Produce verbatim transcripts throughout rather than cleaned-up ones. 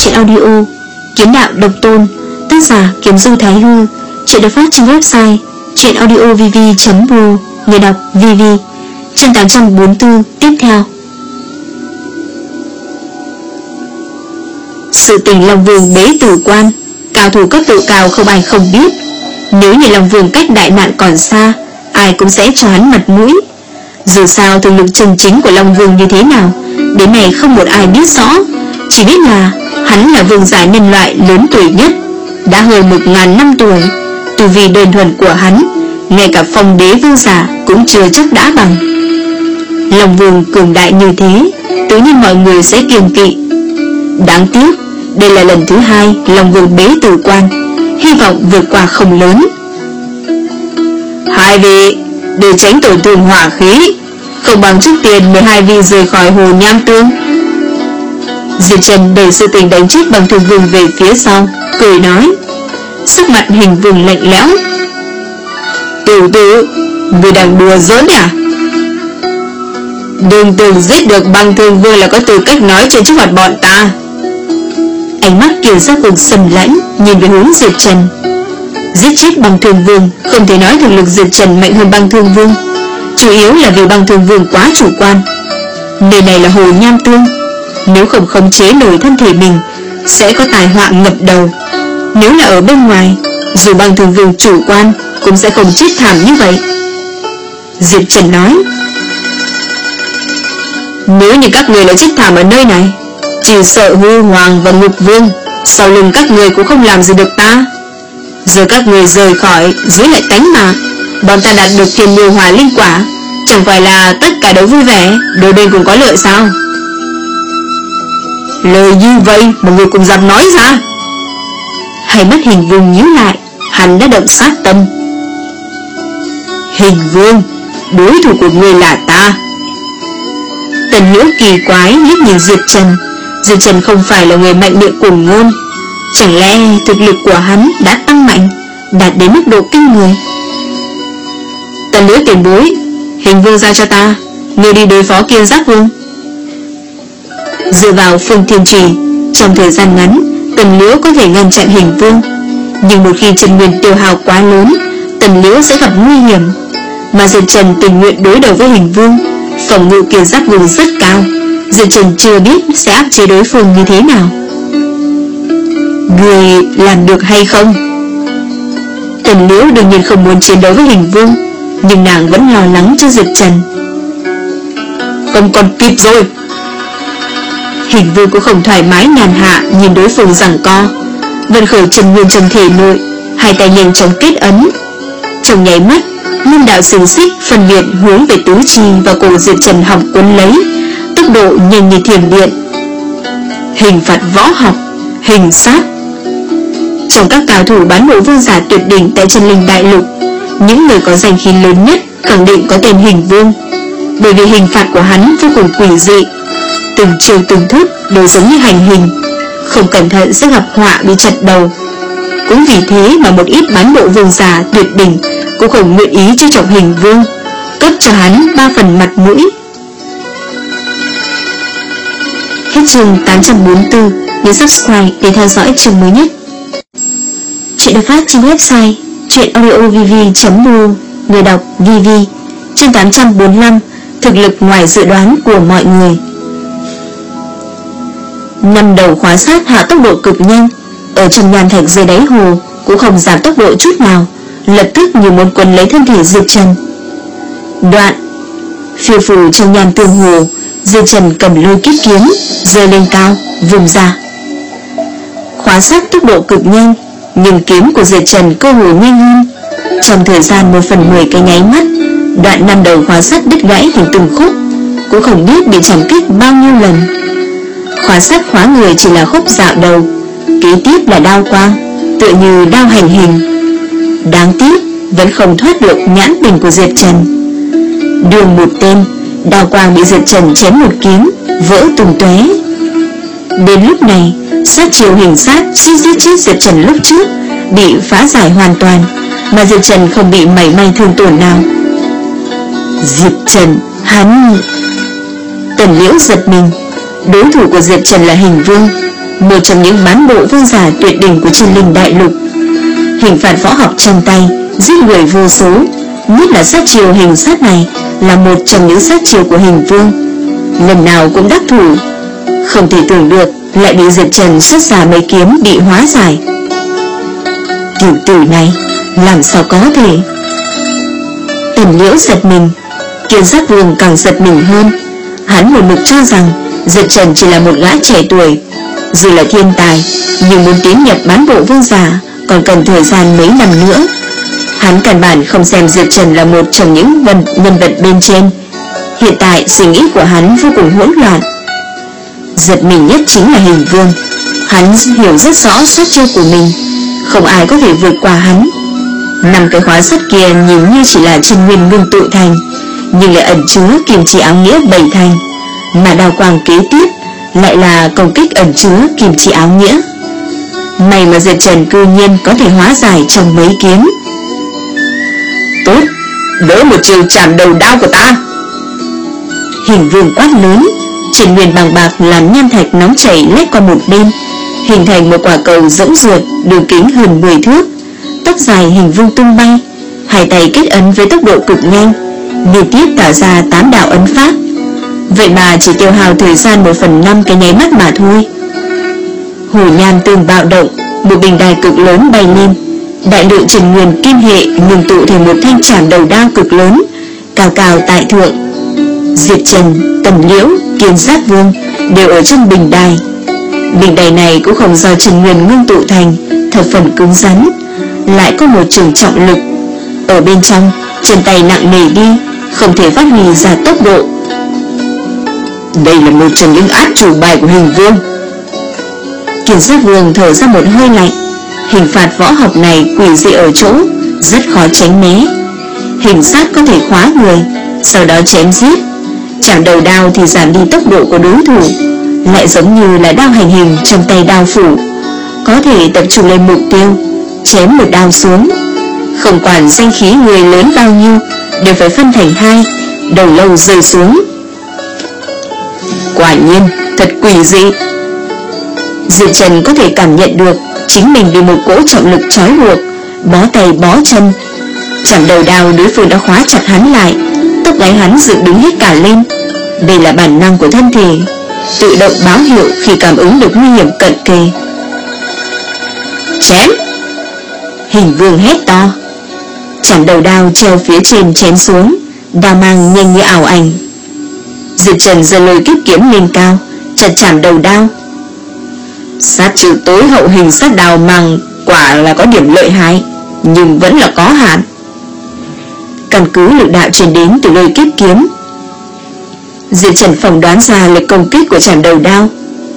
truyện audio Kiếm đạo độc tôn, tác giả Kiếm Du Thái Hư. Truyện được phát trên website truyện audio v v chấm r o, người đọc vê vê. Chương tám trăm bốn mươi tư tiếp theo. Sự tình Long Vương bế tử quan, cao thủ cấp độ cao không ai không biết. Nếu như Long Vương cách đại nạn còn xa, ai cũng sẽ cho hắn mặt mũi. Dù sao thực lực chân chính của Long Vương như thế nào, đến nay không một ai biết rõ. Chỉ biết là hắn là vương giả nhân loại lớn tuổi nhất, đã hơn một ngàn năm tuổi. Tu vi đơn thuần của hắn, ngay cả phong đế vương giả cũng chưa chắc đã bằng. Long Vương cường đại như thế, tự nhiên mọi người sẽ kiêng kỵ. Đáng tiếc, đây là lần thứ hai Long Vương bế tử quan, hy vọng vượt qua không lớn. Hai vị để tránh tổn thương hỏa khí, không bằng trước tiên mời hai vị rời khỏi hồ Nham Tương. Diệp Trần đẩy sự tình đánh chết bằng thương vương về phía sau, cười nói. Sắc mặt Hình Vương lạnh lẽo. Tiểu tử, người đang đùa giỡn à? Đừng tưởng giết được băng thương vương là có tư cách nói chuyện trước mặt bọn ta. Ánh mắt Kiều Giác Vương sầm lãnh nhìn về hướng Diệp Trần. Giết chết băng thương vương không thể nói thực lực Diệp Trần mạnh hơn băng thương vương, chủ yếu là vì băng thương vương quá chủ quan. Nơi này là hồ Nham Tương, nếu không khống chế nổi thân thể mình sẽ có tai họa ngập đầu. Nếu là ở bên ngoài, dù băng thương vương chủ quan cũng sẽ không chết thảm như vậy. Diệp Trần nói. Nếu như các người lại chết thảm ở nơi này, chỉ sợ Hư Hoàng và Ngục Vương sau lưng các người cũng không làm gì được ta. Giờ các người rời khỏi dưới lại tánh mạng, bọn ta đạt được Thiên Miêu Hỏa Linh Quả, chẳng phải là tất cả đều vui vẻ, đôi bên cùng có lợi sao? Lời như vậy mà người cùng dám nói ra? Hai mắt Hình Vương nhíu lại, hắn đã động sát tâm. Hình Vương, đối thủ của người là ta. Tần Liễu kỳ quái liếc nhìn Diệp Trần. Diệp Trần không phải là người mạnh miệng cuồng ngôn, chẳng lẽ thực lực của hắn đã tăng mạnh, đạt đến mức độ kinh người? Tần Liễu tiền bối, Hình Vương giao cho ta, người đi đối phó Kiên Giác Vương. Dựa vào Phương Thiên Trì, trong thời gian ngắn Tần Liễu có thể ngăn chặn Hình Vương, nhưng một khi chân nguyên tiêu hao quá lớn, Tần Liễu sẽ gặp nguy hiểm. Mà Diệp Trần tình nguyện đối đầu với Hình Vương, phòng ngự Kiên Giác Vương rất cao. Diệp Trần chưa biết sẽ áp chế đối phương như thế nào. Người làm được hay không? Tần Liễu đương nhiên không muốn chiến đấu với Hình Vương, nhưng nàng vẫn lo lắng cho Diệp Trần. Không còn kịp rồi. Hình Vương cũng không thoải mái nhàn hạ nhìn đối phương giằng co, vận khởi chân nguyên trong thể nội, hai tay nhanh chóng kết ấn. Trong nháy mắt, năm đạo xiềng xích phân biệt hướng về tứ chi và cổ Diệp Trần học cuốn lấy, tốc độ nhanh như thiểm điện. Hình phạt võ học, hình sát. Trong các cao thủ bán bộ vương giả tuyệt đỉnh tại Chân Linh Đại Lục, những người có danh khí lớn nhất khẳng định có tên Hình Vương, bởi vì hình phạt của hắn vô cùng quỷ dị, từng chiều từng thức đều giống như hành hình, không cẩn thận sẽ gặp họa bị chặt đầu. Cũng vì thế mà một ít bán bộ vương giả tuyệt đỉnh cũng không nguyện ý cho trọng Hình Vương, cấp cho hắn ba phần mặt mũi. Hết chương tám trăm bốn mươi tư. Nhớ subscribe để theo dõi chương mới nhất. Chuyện được phát trên website truyện audio v v chấm r o, người đọc vê vê. Chương tám trăm bốn mươi lăm. Thực lực ngoài dự đoán của mọi người. Năm đầu khóa sát hạ tốc độ cực nhanh, ở trong nham thạch dưới đáy hồ cũng không giảm tốc độ chút nào, lập tức như muốn quấn lấy thân thể Diệp Trần. Đoạn phiêu phù trong nham tương hồ, Diệp Trần cầm lôi kiếp kiếm giơ lên cao, vùng ra. Khóa sát tốc độ cực nhanh, nhưng kiếm của Diệp Trần cơ hồ nhanh hơn. Trong thời gian một phần mười cái nháy mắt, đoạn năm đầu khóa sát đứt gãy thành từng khúc, cũng không biết bị chạm kích bao nhiêu lần. Khóa sát khóa người chỉ là khúc dạo đầu, kế tiếp là đao quang, tựa như đao hành hình. Đáng tiếc vẫn không thoát được nhãn tình của Diệp Trần. Đường một tên, đao quang bị Diệp Trần chém một kiếm, vỡ tung tóe. Đến lúc này, sát chiêu hình sát suýt giết chết Diệp Trần lúc trước bị phá giải hoàn toàn, mà Diệp Trần không bị mảy may thương tổn nào. Diệp Trần, hắn... Tần Liễu giật mình. Đối thủ của Diệp Trần là Hình Vương, một trong những bán bộ vương giả tuyệt đỉnh của Chân Linh Đại Lục. Hình phạt võ học trong tay, giết người vô số, nhất là sát chiêu hình sát này là một trong những sát chiêu của Hình Vương, lần nào cũng đắc thủ. Không thể tưởng được lại bị Diệp Trần xuất ra mấy kiếm bị hóa giải. Tiểu tử này làm sao có thể? Tần Liễu giật mình, Kiên Giác Vương càng giật mình hơn. Hắn một mực cho rằng Diệp Trần chỉ là một gã trẻ tuổi, dù là thiên tài nhưng muốn tiến nhập bán bộ vương giả còn cần thời gian mấy năm nữa. Hắn căn bản không xem Diệp Trần là một trong những nhân, nhân vật bên trên. Hiện tại suy nghĩ của hắn vô cùng hỗn loạn. Giật mình nhất chính là Hình Vương. Hắn hiểu rất rõ sát chiêu của mình, không ai có thể vượt qua hắn. Năm cái khóa sắt kia nhìn như chỉ là chân nguyên ngưng tụ thành, nhưng lại ẩn chứa kim chỉ áo nghĩa bảy thành, mà đao quang kế tiếp lại là công kích ẩn chứa kim chỉ áo nghĩa. May mà Diệp Trần cư nhiên có thể hóa giải trong mấy kiếm. Tốt, đỡ một chiều chạm đầu đao của ta. Hình Vương quát lớn, trên nguyên bằng bạc làm nham thạch nóng chảy lách qua một bên, hình thành một quả cầu rỗng ruột đường kính hơn mười thước. Tóc dài Hình Vương tung bay, hai tay kết ấn với tốc độ cực nhanh, liên tiếp tạo ra tám đạo ấn pháp. Vậy mà chỉ tiêu hao thời gian một phần năm cái nháy mắt mà thôi. Hồ nham tương bạo động, một bình đài cực lớn bay lên, đại lượng trần nguyên kim hệ ngừng tụ thành một thanh trảm đầu đao cực lớn, cao cao tại thượng. Diệp Trần, Tần Liễu, Kiên Giác Vương đều ở trong bình đài. Bình đài này cũng không do trần nguyên ngưng tụ thành, thập phần cứng rắn, lại có một trường trọng lực. Ở bên trong, chân tay nặng nề đi, không thể phát huy ra tốc độ. Đây là một trong những át chủ bài của Hình Vương. Kiên Giác Vương thở ra một hơi lạnh. Hình phạt võ học này quỷ dị ở chỗ rất khó tránh né. Hình sát có thể khóa người, sau đó chém giết. Chạm đầu đao thì giảm đi tốc độ của đối thủ, lại giống như là đao hành hình trong tay đao phủ, có thể tập trung lên mục tiêu, chém một đao xuống. Không quản danh khí người lớn bao nhiêu, đều phải phân thành hai, đầu lâu rơi xuống. Quả nhiên thật quỷ dị. Diệp Trần có thể cảm nhận được chính mình bị một cỗ trọng lực trói buộc, bó tay bó chân. Chạm đầu đao đối phương đã khóa chặt hắn lại, tóc gáy hắn dựng đứng hết cả lên. Đây là bản năng của thân thể, tự động báo hiệu khi cảm ứng được nguy hiểm cận kề. Chém! Hình Vương hét to. Chạm đầu đao treo phía trên chém xuống, đao mang nhanh như ảo ảnh. Diệp Trần giơ lôi kiếp kiếm lên cao, chặt chạm đầu đao. Sát chiêu tối hậu hình sát đao mang quả là có điểm lợi hại, nhưng vẫn là có hạn. Căn cứ lực đạo truyền đến từ lôi kiếp kiếm, Diệp Trần phỏng đoán ra lực công kích của chạm đầu đao.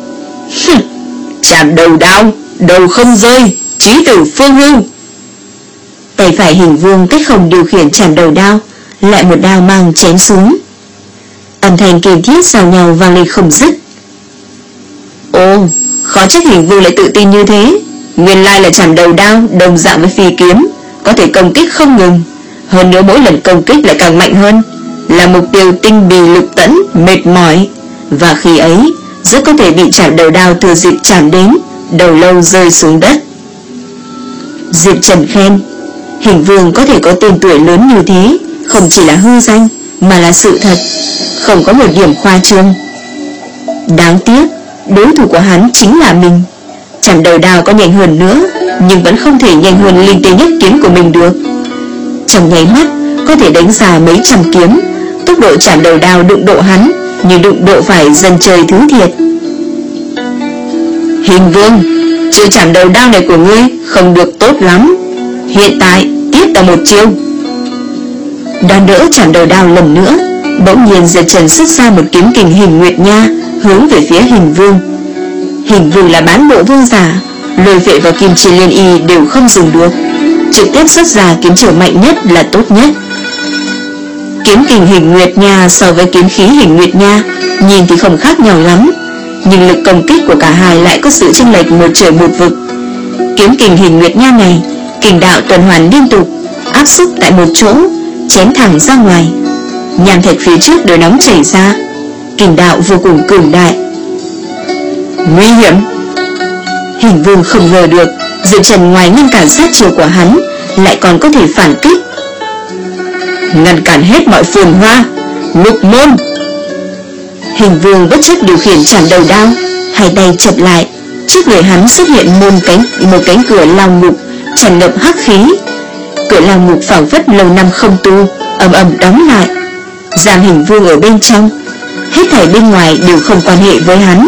Chạm đầu đao, đầu không rơi, chí tử phương hương. Tay phải Hình Vương cách không điều khiển chạm đầu đao, lại một đao mang chém xuống. Âm thanh kiềm thiết giao nhau vang lên không dứt. Ồ, khó trách Hình Vương lại tự tin như thế. Nguyên lai là chạm đầu đao đồng dạng với phi kiếm, có thể công kích không ngừng. Hơn nữa mỗi lần công kích lại càng mạnh hơn, là mục tiêu tinh bì lực tẫn, mệt mỏi. Và khi ấy rất có thể bị chạm đầu đao thừa dịp chạm đến, đầu lâu rơi xuống đất. Diệp Trần khen, Hình Vương có thể có tên tuổi lớn như thế, không chỉ là hư danh mà là sự thật, không có một điểm khoa trương. Đáng tiếc đối thủ của hắn chính là mình. Chạm đầu đao có nhanh hơn nữa, nhưng vẫn không thể nhanh hơn linh tế nhất kiếm của mình được. Trong nháy mắt có thể đánh ra mấy trăm kiếm, tốc độ chạm đầu đao đụng độ hắn như đụng độ phải dân chơi thứ thiệt. Hình Vương, chiêu chạm đầu đao này của ngươi không được tốt lắm, hiện tại tiếp ta một chiêu. Đón đỡ chạm đầu đao lần nữa, bỗng nhiên Diệp Trần xuất ra một kiếm kình hình nguyệt nha hướng về phía Hình Vương. Hình Vương là bán bộ vương giả, lôi vệ và kim chỉ liên y đều không dùng được, trực tiếp xuất ra kiếm chiêu mạnh nhất là tốt nhất. Kiếm kình hình nguyệt nha so với kiếm khí hình nguyệt nha nhìn thì không khác nhau lắm, nhưng lực công kích của cả hai lại có sự chênh lệch một trời một vực. Kiếm kình hình nguyệt nha này, kình đạo tuần hoàn liên tục, áp xúc tại một chỗ, chém thẳng ra ngoài. Nham thạch phía trước đều nóng chảy ra, kình đạo vô cùng cường đại. Nguy hiểm! Hình Vương không ngờ được Diệp Trần ngoài ngăn cản sát chiêu của hắn lại còn có thể phản kích. Ngăn cản hết mọi phồn hoa, Ngục Môn. Hình Vương bất chấp điều khiển chản đầu đao, hai tay chập lại, trước người hắn xuất hiện một cánh một cánh cửa lao ngục tràn ngập hắc khí. Cửa lao ngục phảng phất lâu năm không tu, ầm ầm đóng lại, giam Hình Vương ở bên trong. Hết thảy bên ngoài đều không quan hệ với hắn.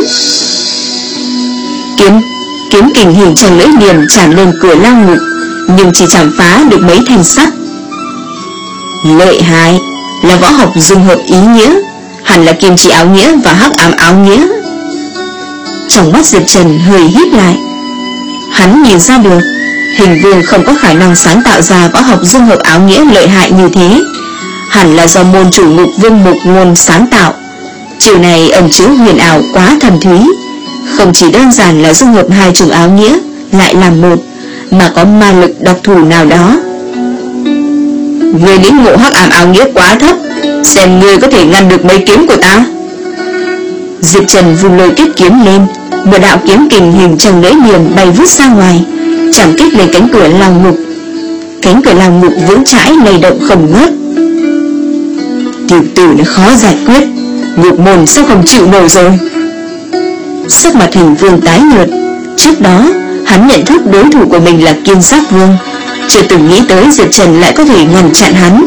Kiếm kiếm kình hình trăng lưỡi liềm chạm lên cửa lao ngục, nhưng chỉ chạm phá được mấy thanh sắt. Lợi hại, là võ học dung hợp ý nghĩa, hẳn là kim chỉ áo nghĩa và hắc ám áo nghĩa. Trong mắt Diệp Trần hơi híp lại. Hắn nhìn ra được Hình Vương không có khả năng sáng tạo ra võ học dung hợp áo nghĩa lợi hại như thế, hẳn là do môn chủ Ngục Vương Mục Ngôn sáng tạo. Chiều này ẩn chứa huyền ảo quá thần thúy, không chỉ đơn giản là dung hợp hai chủng áo nghĩa lại làm một, mà có ma lực đặc thù nào đó. Người lĩnh ngộ hắc ám áo nghĩa quá thấp, xem ngươi có thể ngăn được mấy kiếm của ta. Diệp Trần vung lôi kết kiếm lên, một đạo kiếm kình hình trăng lưỡi liềm bay vút ra ngoài, chạm kích lên cánh cửa lao ngục. Cánh cửa lao ngục vững chãi lay động không ngớt. Tiểu tử nó khó giải quyết, Ngục Môn sao không chịu nổi rồi. Sắc mặt Hình Vương tái nhợt. Trước đó hắn nhận thức đối thủ của mình là Kim Giác Vương, chưa từng nghĩ tới Diệp Trần lại có thể ngăn chặn hắn.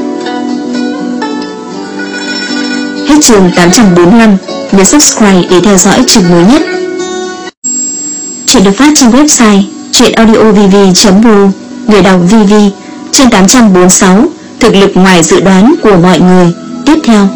Hết chương tám trăm bốn mươi lăm. Nhớ subscribe để theo dõi chương mới nhất. Chuyện được phát trên website truyện audio v v chấm r u. Người đọc vê vê. Chương tám trăm bốn mươi sáu. Thực lực ngoài dự đoán của mọi người. Tiếp theo.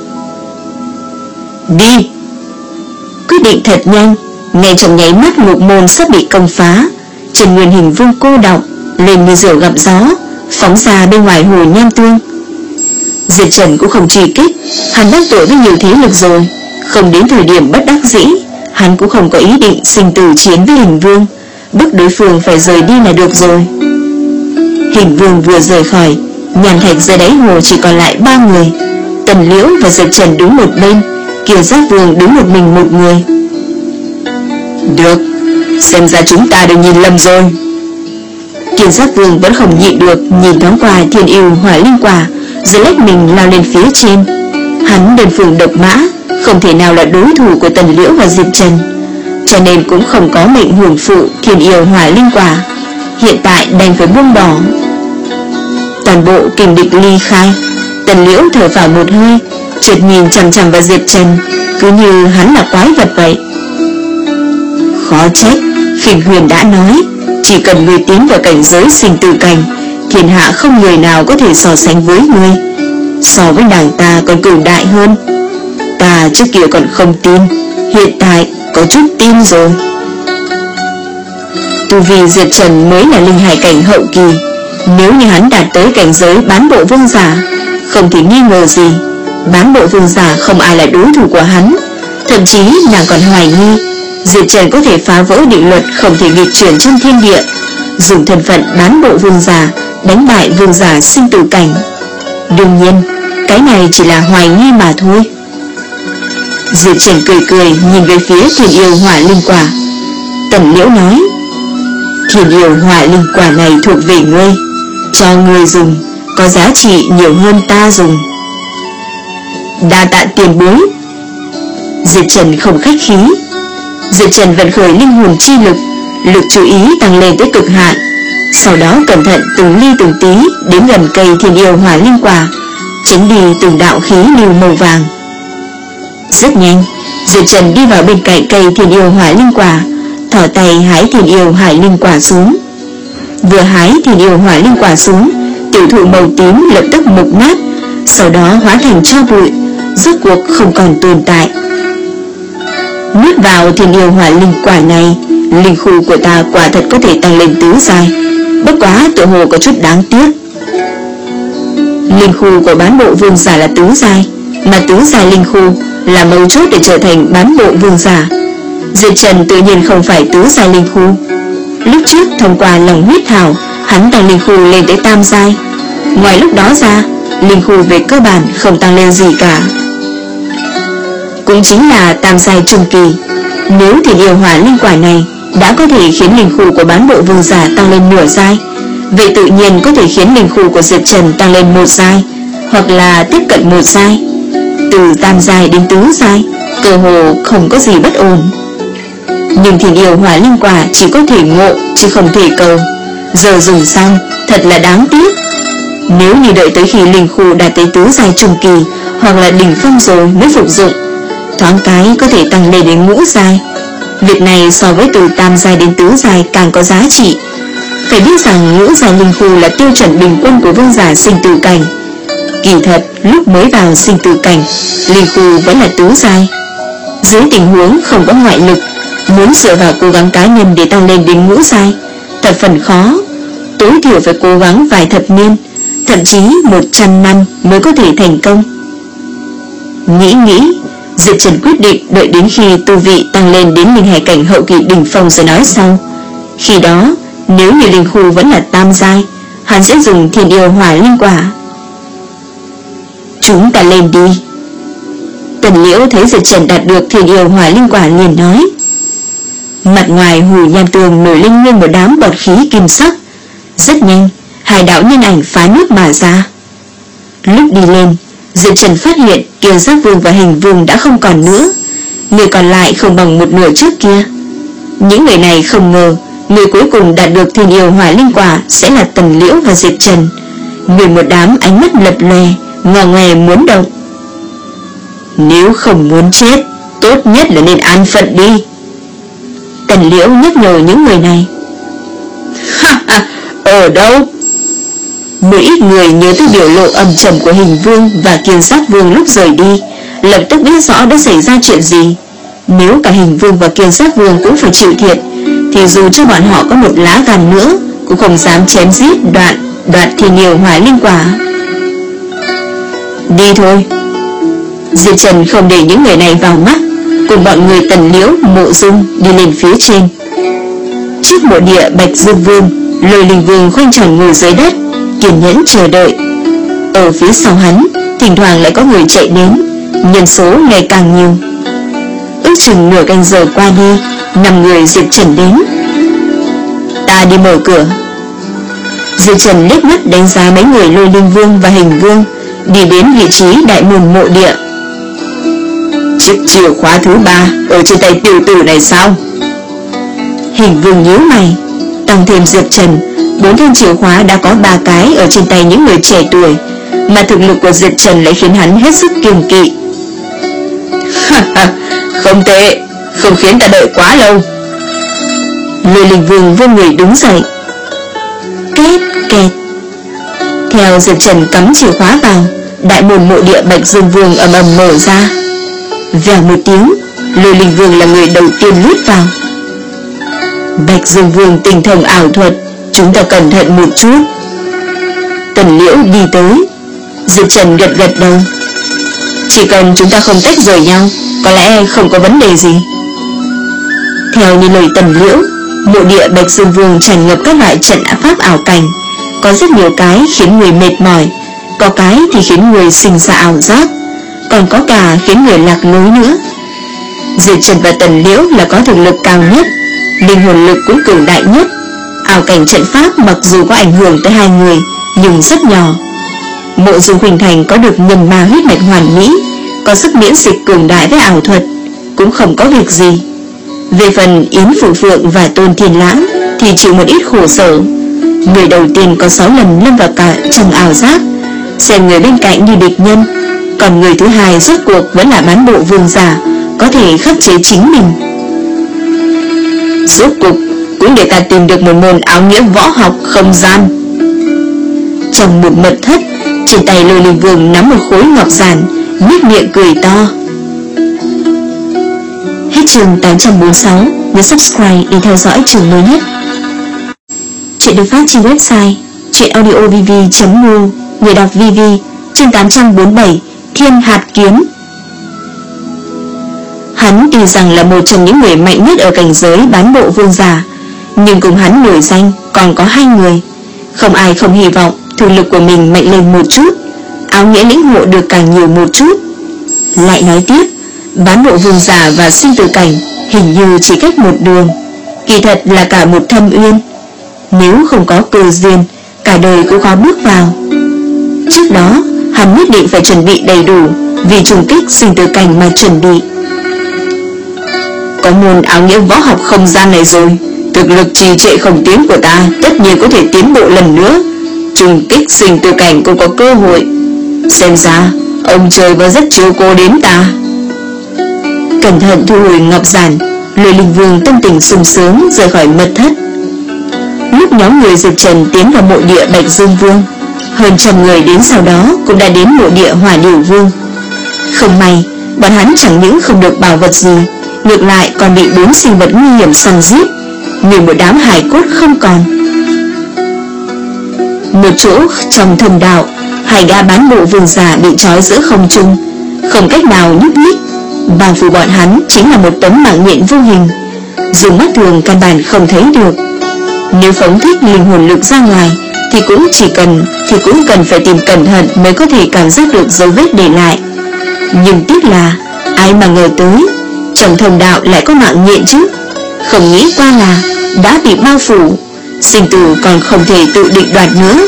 Đi. Quyết định thật nhanh, ngay trong nháy mắt Ngục Môn sắp bị công phá, Trần Nguyên Hình Vương cô đọng lên như diều gặp gió, phóng ra bên ngoài hồ Nham Tương. Diệp Trần cũng không truy kích, hắn đắc tội với nhiều thế lực rồi, không đến thời điểm bất đắc dĩ, hắn cũng không có ý định sinh tử chiến với Hình Vương, bức đối phương phải rời đi là được rồi. Hình Vương vừa rời khỏi, nhàn thạch dưới đáy hồ chỉ còn lại ba người, Tần Liễu và Diệp Trần đứng một bên, Kiều Giác Vương đứng một mình một người. Được, xem ra chúng ta đều nhìn lầm rồi. Kiều Giác Vương vẫn không nhịn được nhìn thoáng qua Thiên Yêu Hỏa Linh Quả, rồi lách mình lao lên phía trên. Hắn đơn phương độc mã, không thể nào là đối thủ của Tần Liễu và Diệp Trần, cho nên cũng không có mệnh hưởng phụ Thiên Yêu Hỏa Linh Quả, hiện tại đành phải buông bỏ. Toàn bộ kình địch ly khai, Tần Liễu thở phào một hơi, chợt nhìn chằm chằm vào Diệp Trần, cứ như hắn là quái vật vậy. Khó trách Khỉnh Huyền đã nói, chỉ cần người tiến vào cảnh giới sinh tử cảnh, thiên hạ không người nào có thể so sánh với ngươi. So với nàng ta còn cường đại hơn. Ta trước kia còn không tin, hiện tại có chút tin rồi. Tu vi Diệp Trần mới là linh hải cảnh hậu kỳ, nếu như hắn đạt tới cảnh giới bán bộ vương giả, không thể nghi ngờ gì bán bộ vương giả không ai là đối thủ của hắn. Thậm chí nàng còn hoài nghi Diệp Trần có thể phá vỡ định luật không thể nghịch chuyển trong thiên địa, dùng thân phận bán bộ vương giả đánh bại vương giả sinh tử cảnh. Đương nhiên cái này chỉ là hoài nghi mà thôi. Diệp Trần cười cười nhìn về phía Thiên Yêu Hỏa Linh Quả. Tần Liễu nói, Thiên Yêu Hỏa Linh Quả này thuộc về ngươi, cho ngươi dùng, có giá trị nhiều hơn ta dùng. Đa tạ tiền bối. Diệp Trần không khách khí. Diệp Trần vận khởi linh hồn chi lực, lực chú ý tăng lên tới cực hạn, sau đó cẩn thận từng ly từng tí đến gần cây Thiên Yêu Hỏa Linh Quả, tránh đi từng đạo khí lưu màu vàng. Rất nhanh, Diệp Trần đi vào bên cạnh cây Thiên Yêu Hỏa Linh Quả, thò tay hái Thiên Yêu Hỏa Linh Quả xuống. Vừa hái Thiên Yêu Hỏa Linh Quả xuống, tiểu thụ màu tím lập tức mục nát, sau đó hóa thành tro bụi, rốt cuộc không còn tồn tại. Nuốt vào Thiên Yêu Hỏa Linh Quả này, linh khu của ta quả thật có thể tăng lên tứ giai, bất quá tựa hồ có chút đáng tiếc. Linh khu của bán bộ vương giả là tứ giai, mà tứ giai linh khu là mấu chốt để trở thành bán bộ vương giả. Diệp Trần tự nhiên không phải tứ giai linh khu. Lúc trước thông qua lòng huyết thảo, hắn tăng linh khu lên tới tam giai. Ngoài lúc đó ra, linh khu về cơ bản không tăng lên gì cả, cũng chính là tam giai trung kỳ. Nếu Thiên Yêu Hỏa Linh Quả này đã có thể khiến linh khu của bán bộ vương giả tăng lên nửa giai, vậy tự nhiên có thể khiến linh khu của Diệp Trần tăng lên một giai, hoặc là tiếp cận một giai. Từ tam giai đến tứ giai, cơ hồ không có gì bất ổn. Nhưng Thiên Yêu Hỏa Linh Quả chỉ có thể ngộ chứ không thể cầu. Giờ dùng xong thật là đáng tiếc. Nếu như đợi tới khi linh khu đạt tới tứ giai trung kỳ hoặc là đỉnh phong rồi mới phục dụng, thoáng cái có thể tăng lên đến ngũ giai. Việc này so với từ tam giai đến tứ giai càng có giá trị. Phải biết rằng ngũ giai linh khu là tiêu chuẩn bình quân của vương giả sinh tử cảnh. Kỳ thật lúc mới vào sinh tử cảnh, linh khu vẫn là tứ giai. Dưới tình huống không có ngoại lực, muốn dựa vào cố gắng cá nhân để tăng lên đến ngũ giai thật phần khó, tối thiểu phải cố gắng vài thập niên, thậm chí một trăm năm mới có thể thành công. Nghĩ nghĩ, Diệp Trần quyết định đợi đến khi tu vị tăng lên đến linh hải cảnh hậu kỳ đỉnh phong rồi nói sau. Khi đó, nếu như linh khu vẫn là tam giai, hắn sẽ dùng Thiên Yêu Hỏa Linh Quả. Chúng ta lên đi. Tần Liễu thấy Diệp Trần đạt được Thiên Yêu Hỏa Linh Quả liền nói. Mặt ngoài Hủ Nham Tường nổi lên nguyên một đám bọt khí kim sắc. Rất nhanh, hai đạo nhân ảnh phá nước mà ra. Lúc đi lên, Diệp Trần phát hiện Kiều Giác Vương và Hình Vương đã không còn nữa. Người còn lại không bằng một nửa trước kia. Những người này không ngờ người cuối cùng đạt được Thiên Yêu Hỏa Linh Quả sẽ là Tần Liễu và Diệp Trần. Người một đám ánh mắt lập lòe, ngò ngoe muốn động. Nếu không muốn chết, tốt nhất là nên an phận đi. Tần Liễu nhắc nhở những người này. Ha ha, ở đâu? Một ít người nhớ tới biểu lộ âm trầm của Hình Vương và Kiên Giác Vương lúc rời đi, lập tức biết rõ đã xảy ra chuyện gì. Nếu cả Hình Vương và Kiên Giác Vương cũng phải chịu thiệt, thì dù cho bọn họ có một lá gan nữa cũng không dám chém giết đoạn đoạt Thiên Yêu Hỏa Linh Quả. Đi thôi. Diệp Trần không để những người này vào mắt, cùng bọn người Tần Liễu, Mộ Dung đi lên phía trên. Trước mộ địa Bạch Dương Vương, Lôi Linh Vương khoanh tròn ngồi dưới đất, kiên nhẫn chờ đợi. Ở phía sau hắn, thỉnh thoảng lại có người chạy đến, nhân số ngày càng nhiều. Ước chừng nửa canh giờ qua đi, năm người Diệp Trần đến. Ta đi mở cửa. Diệp Trần liếc mắt đánh giá mấy người Lôi Linh Vương và Hình Vương, đi đến vị trí đại môn mộ địa. Chiếc chìa khóa thứ ba ở trên tay tiểu tử này sao? Hình Vương nhíu mày. Tăng thêm Diệp Trần, bốn thanh chìa khóa đã có ba cái ở trên tay những người trẻ tuổi, mà thực lực của Diệp Trần lại khiến hắn hết sức kiêng kỵ. Không tệ, không khiến ta đợi quá lâu. Lôi Linh Vương vươn người đứng dậy. Két kẹt. Theo Diệp Trần cắm chìa khóa vào, đại môn mộ địa Bạch Dương Vương ầm ầm mở ra. Vèo một tiếng, Lôi Linh Vương là người đầu tiên lướt vào. Bạch Dương Vương tinh thông ảo thuật, chúng ta cẩn thận một chút. Tần Liễu đi tới. Diệp Trần gật gật đầu. Chỉ cần chúng ta không tách rời nhau, có lẽ không có vấn đề gì. Theo như lời Tần Liễu, mộ địa Bạch Dương Vương tràn ngập các loại trận pháp ảo cảnh. Có rất nhiều cái khiến người mệt mỏi, có cái thì khiến người sinh ra ảo giác, còn có cả khiến người lạc lối nữa. Diệp Trần và Tần Liễu là có thực lực cao nhất, linh hồn lực cũng cường đại nhất. Ảo cảnh trận pháp mặc dù có ảnh hưởng tới hai người, nhưng rất nhỏ. Mộ Dung Khuynh Thành có được nhân ma huyết mạch hoàn mỹ, có sức miễn dịch cường đại với ảo thuật, cũng không có việc gì. Về phần Yến Phủ Phượng và Tôn Thiên Lãng thì chịu một ít khổ sở. Người đầu tiên có sáu lần lâm vào cả trong ảo giác, xem người bên cạnh như địch nhân, còn người thứ hai rốt cuộc vẫn là bán bộ vương giả, có thể khắc chế chính mình. Rốt cuộc cũng để ta tìm được một môn áo nghĩa võ học không gian. Trong một mật thất, trên tay Lôi Linh Vương nắm một khối ngọc giản, nhếch miệng cười to. Hết chương tám trăm bốn mươi sáu. Nhớ subscribe để theo dõi chương mới nhất. Chuyện được phát trên website chuyenaudiovv chấm nu. Người đọc vê vê. Chương tám trăm bốn mươi bảy. Thiên Hạt Kiếm. Hắn tuy rằng là một trong những người mạnh nhất ở cảnh giới bán bộ vương giả, nhưng cùng hắn nổi danh còn có hai người. Không ai không hy vọng thực lực của mình mạnh lên một chút, áo nghĩa lĩnh ngộ được càng nhiều một chút. Lại nói tiếp, bán bộ vương giả và sinh tử cảnh hình như chỉ cách một đường. kỳ thật là cả một thâm uyên. Nếu không có cơ duyên, cả đời cũng khó bước vào. Trước đó hắn nhất định phải chuẩn bị đầy đủ, vì trùng kích sinh tử cảnh mà chuẩn bị. Có môn áo nghĩa võ học không gian này rồi, thực lực trì trệ không tiến của ta tất nhiên có thể tiến bộ lần nữa. Trùng kích sinh tử cảnh cũng có cơ hội. Xem ra ông trời vẫn rất chiếu cố đến ta. Cẩn thận thu hồi ngọc giản, Lôi Linh Vương tâm tình sung sướng rời khỏi mật thất. Lúc nhóm người Diệp Trần tiến vào mộ địa Bạch Dương Vương, hơn trăm người đến sau đó cũng đã đến mộ địa Hỏa Điểu Vương. Không may, bọn hắn chẳng những không được bảo vật gì, ngược lại còn bị bốn sinh vật nguy hiểm săn giết, như một đám hài cốt không còn. Một chỗ trong thông đạo, hai gã bán bộ vương giả bị trói giữa không trung, không cách nào nhúc nhích. Bao phủ bọn hắn chính là một tấm mạng nhện vô hình, dùng mắt thường căn bản không thấy được. Nếu phóng thích linh hồn lực ra ngoài thì cũng chỉ cần thì cũng cần phải tìm cẩn thận mới có thể cảm giác được dấu vết để lại. Nhưng tiếc là ai mà ngờ tới trong thông đạo lại có mạng nhện chứ. Không nghĩ qua là đã bị bao phủ, sinh tử còn không thể tự định đoạt nữa.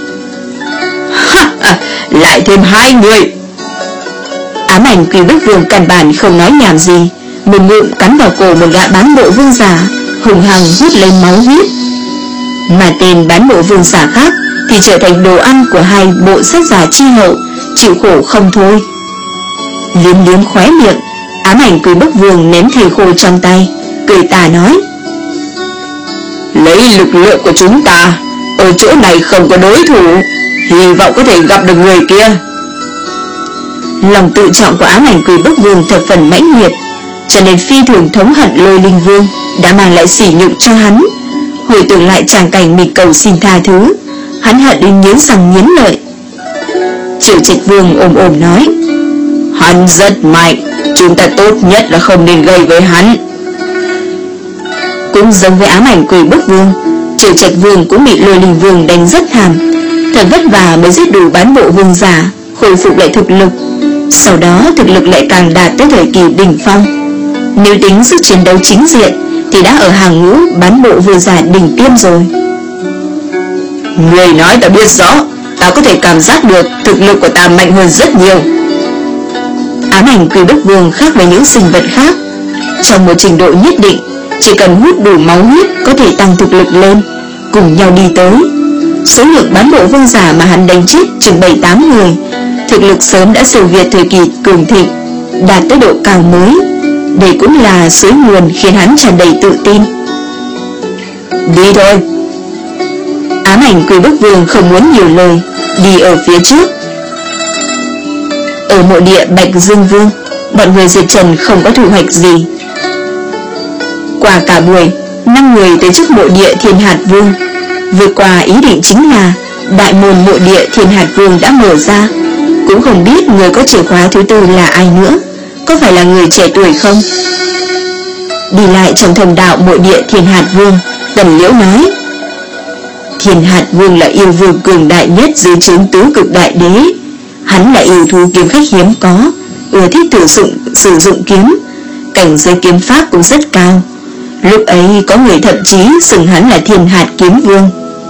Lại thêm hai người. Ám ảnh Quỷ Bức Vương căn bản không nói nhảm gì, một ngụm cắn vào cổ một gã bán bộ vương giả, hùng hằng hút lên máu huyết. Mà tên bán bộ vương giả khác thì trở thành đồ ăn của hai bộ sát giả chi hậu, chịu khổ không thôi. Liếm liếm khóe miệng, ám ảnh Quỷ Bức Vương ném thề khô trong tay, cười tà nói: lấy lực lượng của chúng ta, ở chỗ này không có đối thủ, hy vọng có thể gặp được người kia. Lòng tự trọng của ám ảnh Quỷ Bức Vương thập phần mãnh liệt, cho nên phi thường thống hận Lôi Linh Vương đã mang lại sỉ nhục cho hắn. Hồi tưởng lại tràng cảnh mình cầu xin tha thứ, hắn hận đến nghiến răng nghiến lợi. Triệu Trạch Vương ôm ôm nói: hắn rất mạnh, chúng ta tốt nhất là không nên gây với hắn. Cũng giống với ám ảnh Quỷ Bức Vương, Triệu Trạch Vương cũng bị Lôi Linh Vương đánh rất thảm, thật vất vả mới giết đủ bán bộ vương giả, khôi phục lại thực lực. Sau đó thực lực lại càng đạt tới thời kỳ đỉnh phong. Nếu tính sức chiến đấu chính diện thì đã ở hàng ngũ bán bộ vương giả đỉnh tiêm rồi. Người nói ta biết rõ, ta có thể cảm giác được thực lực của ta mạnh hơn rất nhiều. Ám ảnh Quỷ Bức Vương khác với những sinh vật khác, trong một trình độ nhất định, chỉ cần hút đủ máu huyết có thể tăng thực lực lên, cùng nhau đi tới. Số lượng bán bộ vương giả mà hắn đánh chết chừng bảy tám người, thực lực sớm đã siêu việt thời kỳ cường thịnh, đạt tới độ cao mới. Đây cũng là suối nguồn khiến hắn tràn đầy tự tin. Đi thôi. Ám ảnh Quỷ Bức Vương không muốn nhiều lời, đi ở phía trước. Ở mộ địa Bạch Dương Vương, bọn người Diệp Trần không có thu hoạch gì. Qua cả buổi, năm người tới trước mộ địa Thiên Hạt Vương. Vượt qua ý định chính là đại môn mộ địa Thiên Hạt Vương đã mở ra, cũng không biết người có chìa khóa thứ tư là ai nữa, có phải là người trẻ tuổi không? Đi lại trong thông đạo mộ địa Thiên Hạt Vương, Tần Liễu nói: Thiên Hạt Vương là yêu vương cường đại nhất dưới trướng tứ cực đại đế. Hắn là yêu thú kiếm khách hiếm có, ưa thích sử dụng, sử dụng kiếm, cảnh giới kiếm pháp cũng rất cao. Lúc ấy có người thậm chí xưng hắn là Thiên Hạt Kiếm Vương.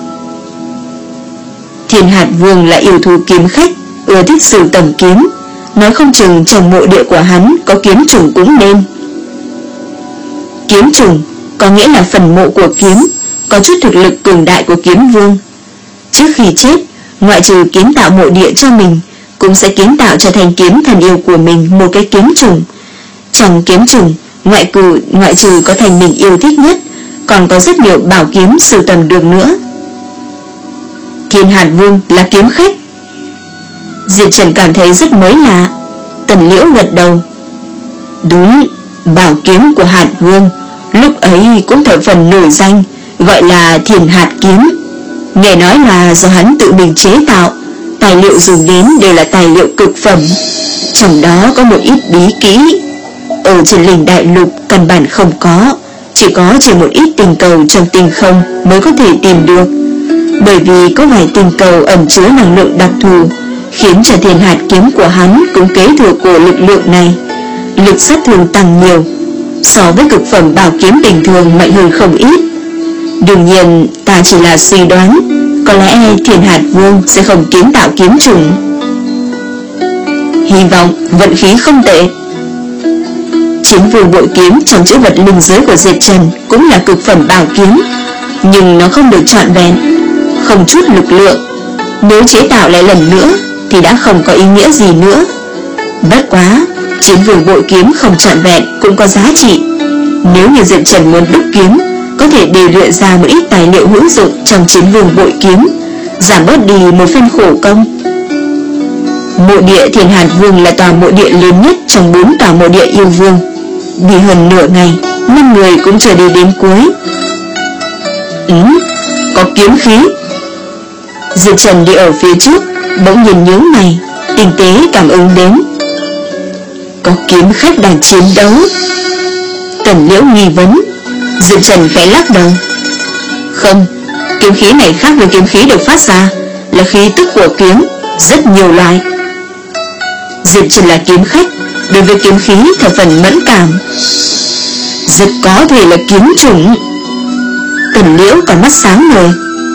Thiên Hạt Vương là yêu thú kiếm khách, ưa thích sưu tầm kiếm, nói không chừng trong mộ địa của hắn có kiếm trùng cũng nên. Kiếm trùng có nghĩa là phần mộ của kiếm, có chút thực lực cường đại của kiếm vương. Trước khi chết, ngoại trừ kiến tạo mộ địa cho mình, cũng sẽ kiến tạo cho thanh kiếm thần yêu của mình một cái kiếm trùng. Trong kiếm trùng, ngoại cử ngoại trừ có thành mình yêu thích nhất, còn có rất nhiều bảo kiếm sưu tầm được nữa. Thiên Hạt Vương là kiếm khách. Diệp Trần cảm thấy rất mới lạ. Tần Liễu gật đầu: đúng, bảo kiếm của Hạt Vương lúc ấy cũng thập phần nổi danh, gọi là Thiên Hạt Kiếm. Nghe nói là do hắn tự mình chế tạo, tài liệu dùng đến đều là tài liệu cực phẩm, trong đó có một ít bí kỹ ở trên Linh Đại Lục căn bản không có, chỉ có trên một ít tinh cầu trong tinh không mới có thể tìm được. Bởi vì có vài tinh cầu ẩn chứa năng lượng đặc thù, khiến cho Thiên Hạt Kiếm của hắn cũng kế thừa của lực lượng này, lực sát thương tăng nhiều. so với cực phẩm bảo kiếm bình thường mạnh hơn không ít. Đương nhiên ta chỉ là suy đoán, có lẽ Thiên Hạt Vương sẽ không kiến tạo kiếm trùng. Hy vọng vận khí không tệ. Chiến vương bội kiếm trong chữ vật linh giới của Diệt Trần cũng là cực phẩm bảo kiếm, nhưng nó không được trọn vẹn, không chút lực lượng. Nếu chế tạo lại lần nữa thì đã không có ý nghĩa gì nữa. Bất quá, chiến vương bội kiếm không trọn vẹn cũng có giá trị. Nếu như Diệt Trần muốn đúc kiếm, có thể đề luyện ra một ít tài liệu hữu dụng trong chiến vương bội kiếm, giảm bớt đi một phen khổ công. Mộ địa Thiên Hạt Vương là tòa mộ địa lớn nhất trong bốn tòa mộ địa yêu vương. Vì hơn nửa ngày, năm người cũng chưa đi đến cuối. Ừ, có kiếm khí. Diệp Trần đi ở phía trước, bỗng nhìn nhướng mày, tinh tế cảm ứng đến. Có kiếm khách đang chiến đấu. Tần Liễu nghi vấn. Diệp Trần khẽ lắc đầu. Không, kiếm khí này khác với kiếm khí được phát ra, là khí tức của kiếm, rất nhiều loại. Diệp Trần là kiếm khách, đối với kiếm khí thập phần mẫn cảm. Rất có thể là kiếm trùng. Tần Liễu còn mắt sáng ngời.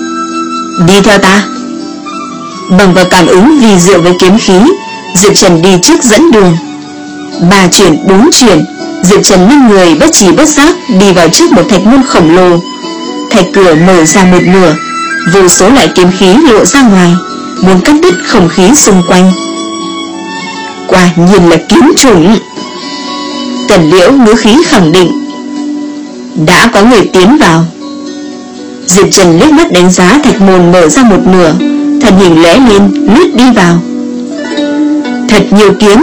Đi theo ta. Bằng vào cảm ứng vì diệu với kiếm khí, Diệp Trần đi trước dẫn đường. Ba chuyển bốn chuyển, Diệp Trần năm người bất chỉ bất giác đi vào trước một thạch môn khổng lồ. Thạch cửa mở ra một nửa, vô số loại kiếm khí lộ ra ngoài, muốn cắt đứt không khí xung quanh. Quả nhiên là kiếm trùng. Tần Liễu ngữ khí khẳng định. Đã có người tiến vào. Diệp Trần liếc mắt đánh giá thạch môn mở ra một nửa, thân hình lóe lên lướt đi vào. Thật nhiều kiếm.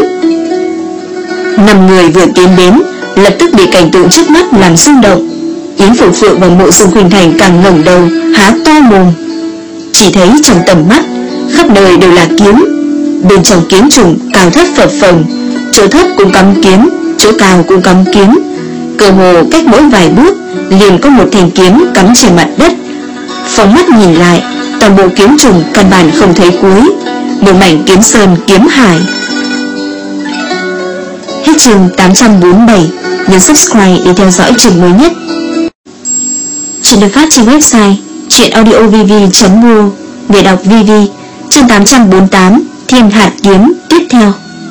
Năm người vừa tiến đến, lập tức bị cảnh tượng trước mắt làm rung động. Yến Phượng Phượng và Mộ Dung Khuynh Thành càng ngẩng đầu há to mồm. Chỉ thấy trong tầm mắt khắp nơi đều là kiếm. Bên trong kiếm trùng cao thấp phập phồng, chỗ thấp cũng cắm kiếm, chỗ cao cũng cắm kiếm. Cơ hồ cách mỗi vài bước liền có một thanh kiếm cắm trên mặt đất. Phóng mắt nhìn lại, toàn bộ kiếm trùng căn bản không thấy cuối, một mảnh kiếm sơn kiếm hải. Hết chương tám trăm bốn mươi bảy. Nhấn subscribe để theo dõi chương mới nhất. Chuyện được phát trên website truyệnaudiovv chấm u. Để đọc vê vê. Chương tám trăm bốn mươi tám. Thiên Hạt kiếm tiếp theo.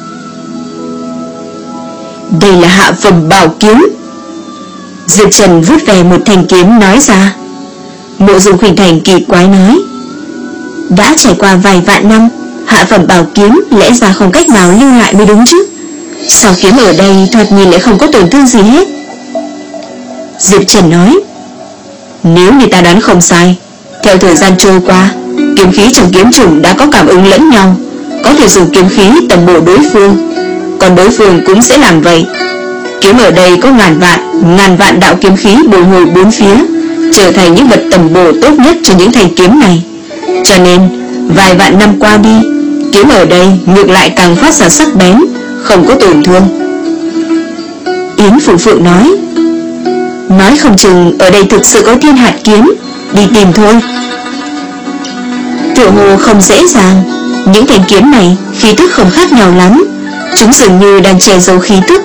Đây là hạ phẩm bảo kiếm. Diệp Trần vút về một thanh kiếm nói ra. Mộ Dung Khuynh Thành kỳ quái nói. Đã trải qua vài vạn năm, hạ phẩm bảo kiếm lẽ ra không cách nào lưu lại mới đúng chứ. Sao kiếm ở đây thoạt nhìn lại không có tổn thương gì hết? Diệp Trần nói. Nếu như ta đoán không sai, theo thời gian trôi qua, kiếm khí trong kiếm trùng đã có cảm ứng lẫn nhau, có thể dùng kiếm khí tầm bổ đối phương, còn đối phương cũng sẽ làm vậy. Kiếm ở đây có ngàn vạn, ngàn vạn đạo kiếm khí bồi hồi bốn phía, trở thành những vật tầm bổ tốt nhất cho những thanh kiếm này. Cho nên, vài vạn năm qua đi, kiếm ở đây ngược lại càng phát ra sắc bén, không có tổn thương. Yến Phượng Phượng nói. Nói không chừng ở đây thực sự có thiên hạt kiếm, đi tìm thôi. Tựa hồ không dễ dàng. Những thanh kiếm này khí tức không khác nhau lắm, chúng dường như đang che giấu khí tức.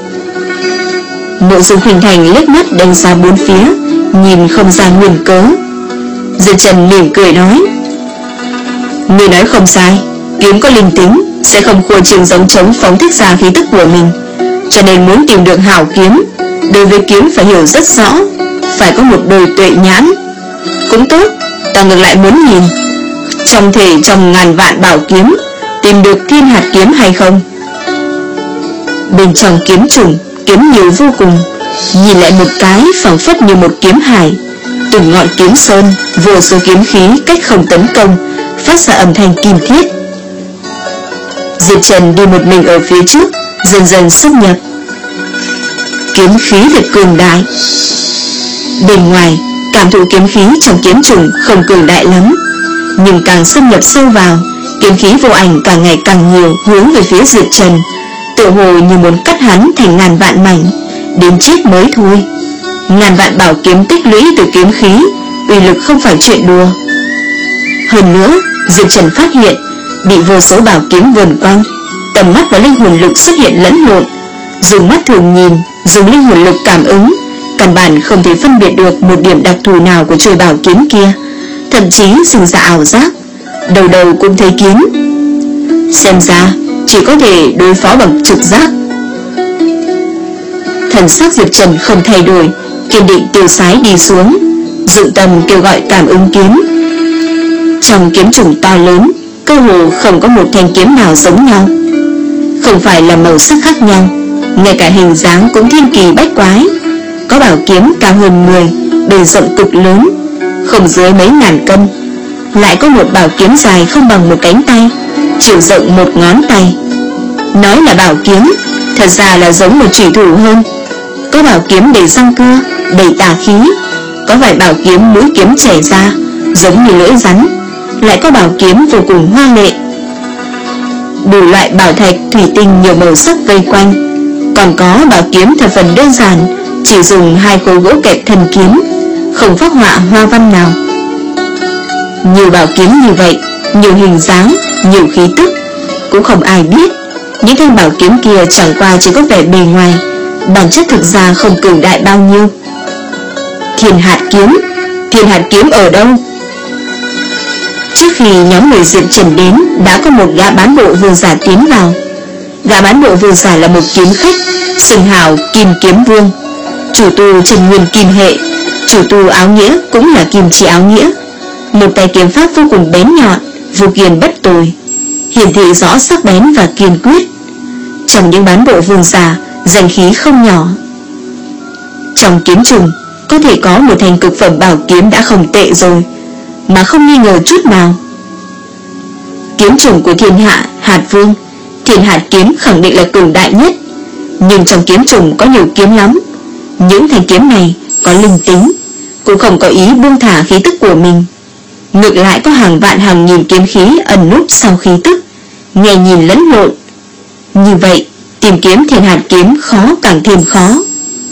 Mộ Dung Khuynh Thành liếc mắt đánh ra bốn phía, nhìn không ra nguyên cớ. Diệp Trần mỉm cười nói. Người nói không sai, kiếm có linh tính, sẽ không khua trường giống trống phóng thích ra khí tức của mình. Cho nên muốn tìm được hảo kiếm, đối với kiếm phải hiểu rất rõ, phải có một đôi tuệ nhãn. Cũng tốt, ta ngược lại muốn nhìn trong thể trong ngàn vạn bảo kiếm tìm được thiên hạt kiếm hay không. Bên trong kiếm trùng, kiếm nhiều vô cùng, nhìn lại một cái phảng phất như một kiếm hải. Từng ngọn kiếm sơn, vô số kiếm khí cách không tấn công, phát ra âm thanh kim thiết. Diệp Trần đi một mình ở phía trước, dần dần xâm nhập. Kiếm khí thật cường đại. Bên ngoài, cảm thụ kiếm khí trong kiếm trùng không cường đại lắm, nhưng càng xâm nhập sâu vào, kiếm khí vô ảnh càng ngày càng nhiều hướng về phía Diệp Trần, tựa hồ như muốn cắt hắn thành ngàn vạn mảnh, đến chết mới thôi. Ngàn vạn bảo kiếm tích lũy từ kiếm khí, uy lực không phải chuyện đùa. Hơn nữa, Diệp Trần phát hiện bị vô số bảo kiếm vờn quanh, tầm mắt và linh hồn lực xuất hiện lẫn lộn, dùng mắt thường nhìn dùng linh hồn lực cảm ứng, căn bản không thể phân biệt được một điểm đặc thù nào của chuôi bảo kiếm kia, thậm chí sinh ra ảo giác, đầu đầu cũng thấy kín. Xem ra chỉ có thể đối phó bằng trực giác. Thần sắc Diệp Trần không thay đổi, kiên định tiêu sái đi xuống, dụng tâm kêu gọi cảm ứng kiếm. Trong kiếm trùng to lớn, cơ hồ không có một thanh kiếm nào giống nhau. Không phải là màu sắc khác nhau, ngay cả hình dáng cũng thiên kỳ bách quái. Có bảo kiếm cao hơn người, bề rộng cực lớn, không dưới mấy ngàn cân. Lại có một bảo kiếm dài không bằng một cánh tay, chiều rộng một ngón tay. Nói là bảo kiếm, thật ra là giống một chủy thủ hơn. Có bảo kiếm đầy răng cưa, đầy tà khí. Có vài bảo kiếm mũi kiếm chảy ra, giống như lưỡi rắn. Lại có bảo kiếm vô cùng hoa lệ, đủ loại bảo thạch thủy tinh nhiều màu sắc vây quanh. Còn có bảo kiếm thập phần đơn giản, chỉ dùng hai khối gỗ kẹp thân kiếm, không phác họa hoa văn nào. Nhiều bảo kiếm như vậy, nhiều hình dáng, nhiều khí tức, cũng không ai biết những thanh bảo kiếm kia chẳng qua chỉ có vẻ bề ngoài, bản chất thực ra không cường đại bao nhiêu. Thiên hạt kiếm, thiên hạt kiếm ở đâu? Trước khi nhóm người Diệp Trần đến, đã có một gã bán bộ vương giả tiến vào. Gã bán bộ vương giả là một kiếm khách, xưng hào Kim Kiếm Vương, chủ tu Trần Nguyên Kim hệ, chủ tu áo nghĩa cũng là kim chỉ áo nghĩa. Một tay kiếm pháp vô cùng bén nhọn, vô kiên bất tồi, hiển thị rõ sắc bén và kiên quyết. Trong những bán bộ vương giả, danh khí không nhỏ. Trong kiếm trùng có thể có một thanh cực phẩm bảo kiếm đã không tệ rồi, mà không nghi ngờ chút nào. Kiếm trùng của thiên hạ hạt vương, thiên hạt kiếm khẳng định là cường đại nhất. Nhưng trong kiếm trùng có nhiều kiếm lắm. Những thanh kiếm này có linh tính, cũng không có ý buông thả khí tức của mình. Ngược lại có hàng vạn hàng nghìn kiếm khí ẩn núp sau khí tức, nghe nhìn lẫn lộn. Như vậy tìm kiếm thiên hạt kiếm khó càng thêm khó.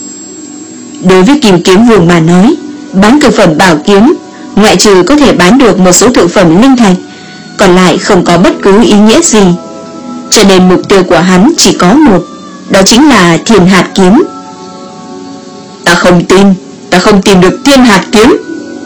Đối với Kim Kiếm Vương mà nói, bán cực phẩm bảo kiếm, ngoại trừ có thể bán được một số thực phẩm linh thạch, còn lại không có bất cứ ý nghĩa gì. Cho nên mục tiêu của hắn chỉ có một, đó chính là thiên hạt kiếm. Ta không tin, ta không tìm được thiên hạt kiếm.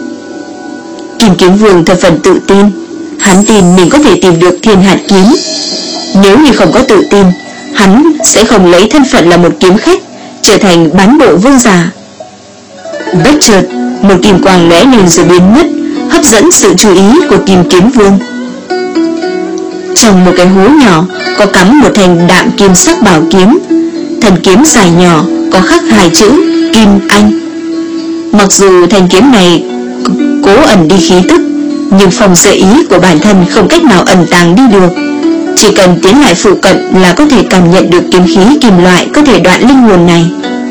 Kim Kiếm Vương thật phần tự tin, hắn tin mình có thể tìm được thiên hạt kiếm. Nếu như không có tự tin, hắn sẽ không lấy thân phận là một kiếm khách, trở thành bán bộ vương giả. Bất chợt, một kim quang lóe lên rồi biến mất, hấp dẫn sự chú ý của Kim Kiếm Vương. Trong một cái hố nhỏ có cắm một thanh đạm kim sắc bảo kiếm, thân kiếm dài nhỏ có khắc hai chữ Kim Anh. Mặc dù thanh kiếm này cố ẩn đi khí tức, nhưng phòng sở ý của bản thân không cách nào ẩn tàng đi được. Chỉ cần tiến lại phụ cận là có thể cảm nhận được kiếm khí kim loại có thể đoạn linh hồn này.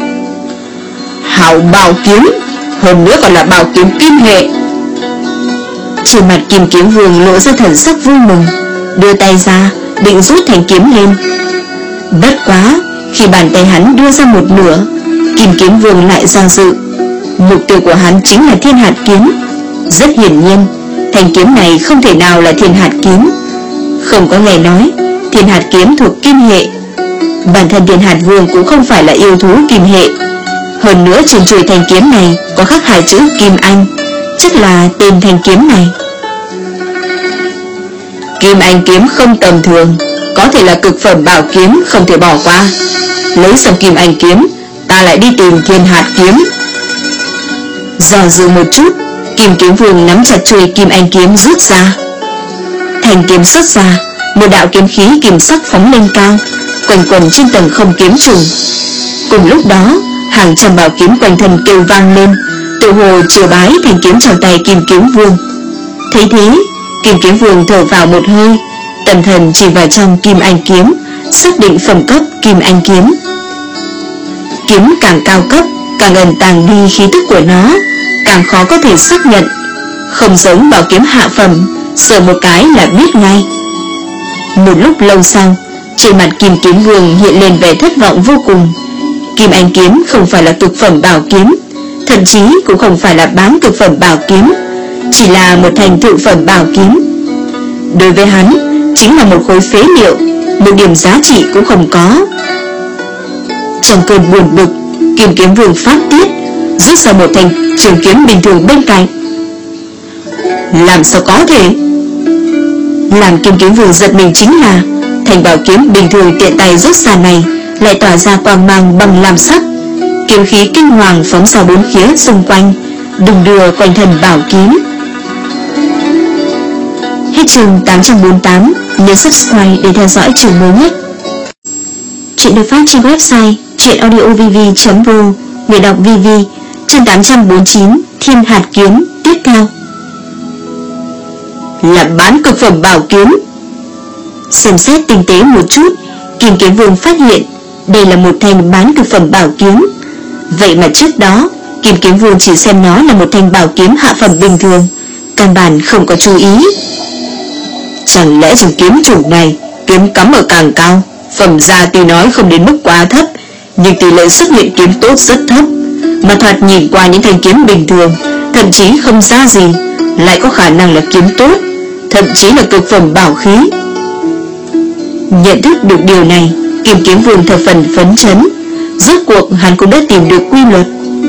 Hảo bảo kiếm, hơn nữa còn là bảo kiếm kim hệ. Trên mặt Kim Kiếm Vương lộ ra thần sắc vui mừng, đưa tay ra định rút thanh kiếm lên. Bất quá, khi bàn tay hắn đưa ra một nửa, Kim Kiếm Vương lại do dự. Mục tiêu của hắn chính là thiên hạt kiếm. Rất hiển nhiên, thanh kiếm này không thể nào là thiên hạt kiếm. Không có nghe nói thiên hạt kiếm thuộc kim hệ. Bản thân thiên hạt vương cũng không phải là yêu thú kim hệ. Hơn nữa trên chuôi thanh kiếm này có khắc hai chữ Kim Anh, chắc là tên thanh kiếm này. Kim Anh kiếm không tầm thường, có thể là cực phẩm bảo kiếm không thể bỏ qua. Lấy xong Kim Anh kiếm, ta lại đi tìm thiên hạt kiếm. Do dự một chút, Kim Kiếm Vương nắm chặt chuôi Kim Anh kiếm rút ra. Thanh kiếm xuất ra, một đạo kiếm khí kim sắc phóng lên cao, quanh quẩn trên tầng không kiếm trùng. Cùng lúc đó, hàng trăm bảo kiếm quanh thân kêu vang lên, tự hồ triều bái thanh kiếm trong tay Kim Kiếm Vương. Thấy thế, Kim Kiếm Vương thở vào một hơi, tâm thần chỉ vào trong Kim Anh kiếm, xác định phẩm cấp Kim Anh kiếm. Kiếm càng cao cấp, càng ẩn tàng đi khí tức của nó, càng khó có thể xác nhận. Không giống bảo kiếm hạ phẩm, sờ một cái là biết ngay. Một lúc lâu sau, trên mặt Kim Kiếm Vương hiện lên vẻ thất vọng vô cùng. Kim Anh kiếm không phải là cực phẩm bảo kiếm, thậm chí cũng không phải là bán cực phẩm bảo kiếm, chỉ là một thành thượng phẩm bảo kiếm. Đối với hắn, chính là một khối phế liệu, một điểm giá trị cũng không có. Trong cơn buồn bực, Kim Kiếm Vương phát tiết, rút ra một thanh trường kiếm bình thường bên cạnh. Làm sao có thể? Làm Kim Kiếm Vương giật mình chính là thanh bảo kiếm bình thường tiện tay rút ra này lại tỏa ra quang mang bằng lam sắc, kiếm khí kinh hoàng phóng ra bốn phía xung quanh, đùng đưa quanh thân bảo kiếm. Hết chương tám trăm bốn mươi tám. Nhớ subscribe để theo dõi chương mới nhất. Chuyện được phát trên website truyệnaudiovv chấm ro. Người đọc vê vê. Chương tám trăm bốn mươi chín. Thiên hạt kiếm tiếp theo. Là bán cực phẩm bảo kiếm. Xem xét tinh tế một chút, Kim Kiếm Vương phát hiện đây là một thanh bán cực phẩm bảo kiếm. Vậy mà trước đó Kim Kiếm Vương chỉ xem nó là một thanh bảo kiếm hạ phẩm bình thường, căn bản không có chú ý. Chẳng lẽ trong kiếm chủng này kiếm cắm ở càng cao, phẩm giá tuy nói không đến mức quá thấp, nhưng tỷ lệ xuất hiện kiếm tốt rất thấp, mà thoạt nhìn qua những thanh kiếm bình thường, thậm chí không ra gì, lại có khả năng là kiếm tốt, thậm chí là cực phẩm bảo khí. Nhận thức được điều này, Kim Kiếm Vương thập phần phấn chấn. Rốt cuộc hắn cũng đã tìm được quy luật.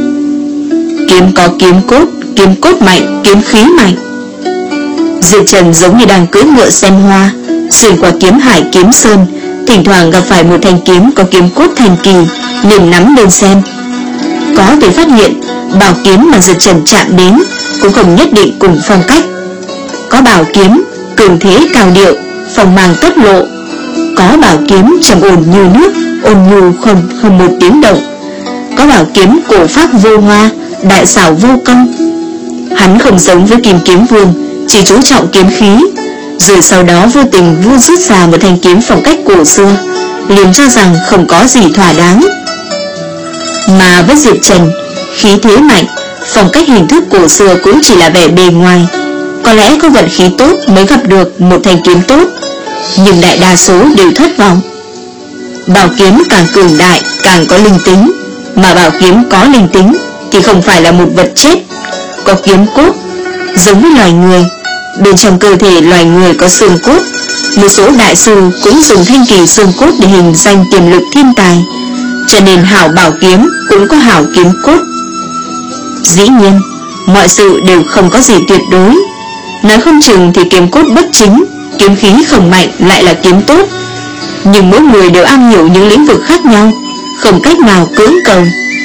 Kiếm có kiếm cốt, kiếm cốt mạnh, kiếm khí mạnh. Diệp Trần giống như đang cưỡi ngựa xem hoa, xuyên qua kiếm hải kiếm sơn, thỉnh thoảng gặp phải một thanh kiếm có kiếm cốt thành kỳ, liền nắm lên xem. Có thể phát hiện bảo kiếm mà Diệp Trần chạm đến cũng không nhất định cùng phong cách. Có bảo kiếm cường thế cao điệu, phong mang tốc lộ. Có bảo kiếm trầm ổn như nước, ôn nhu không không một tiếng động. Có bảo kiếm cổ pháp vô hoa, đại xảo vô công. Hắn không giống với Kim Kiếm Vương, chỉ chú trọng kiếm khí, rồi sau đó vô tình vu rút ra một thanh kiếm phong cách cổ xưa, liền cho rằng không có gì thỏa đáng. Mà với Diệp Trần, khí thế mạnh, phong cách hình thức cổ xưa cũng chỉ là vẻ bề ngoài. Có lẽ có vận khí tốt mới gặp được một thanh kiếm tốt, nhưng đại đa số đều thất vọng. Bảo kiếm càng cường đại càng có linh tính, mà bảo kiếm có linh tính thì không phải là một vật chết. Có kiếm cốt, giống với loài người, bên trong cơ thể loài người có xương cốt. Một số đại sư cũng dùng thanh kỳ xương cốt để hình danh tiềm lực thiên tài, cho nên hảo bảo kiếm cũng có hảo kiếm cốt. Dĩ nhiên, mọi sự đều không có gì tuyệt đối. Nói không chừng thì kiếm cốt bất chính, kiếm khí không mạnh lại là kiếm tốt. Nhưng mỗi người đều am hiểu những lĩnh vực khác nhau, không cách nào cưỡng cầu.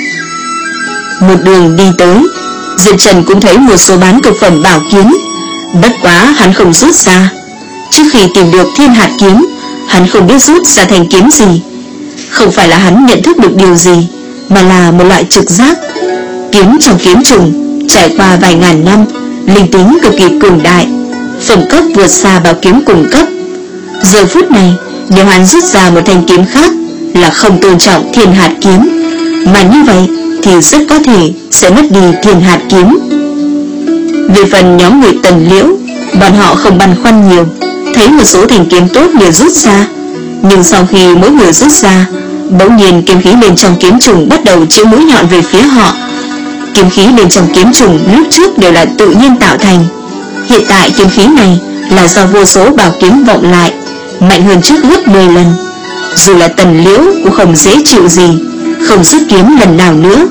Một đường đi tới, Diệp Trần cũng thấy một số bán cực phẩm bảo kiếm, bất quá hắn không rút ra. Trước khi tìm được thiên hạt kiếm, hắn không biết rút ra thành kiếm gì. Không phải là hắn nhận thức được điều gì, mà là một loại trực giác. Kiếm trong kiếm trùng trải qua vài ngàn năm, linh tính cực kỳ cường đại, phẩm cấp vượt xa bảo kiếm cùng cấp. Giờ phút này, nếu hắn rút ra một thanh kiếm khác là không tôn trọng thiên hạt kiếm, mà như vậy thì rất có thể sẽ mất đi thiên hạt kiếm. Về phần nhóm người Tần Liễu, bọn họ không băn khoăn nhiều, thấy một số thanh kiếm tốt liền rút ra. Nhưng sau khi mỗi người rút ra, bỗng nhiên kiếm khí bên trong kiếm trùng bắt đầu chĩa mũi nhọn về phía họ. Kiếm khí bên trong kiếm trùng lúc trước đều là tự nhiên tạo thành, hiện tại kiếm khí này là do vô số bảo kiếm vọng lại, mạnh hơn trước gấp mười lần. Dù là Tần Liễu cũng không dễ chịu gì, không rút kiếm lần nào nữa.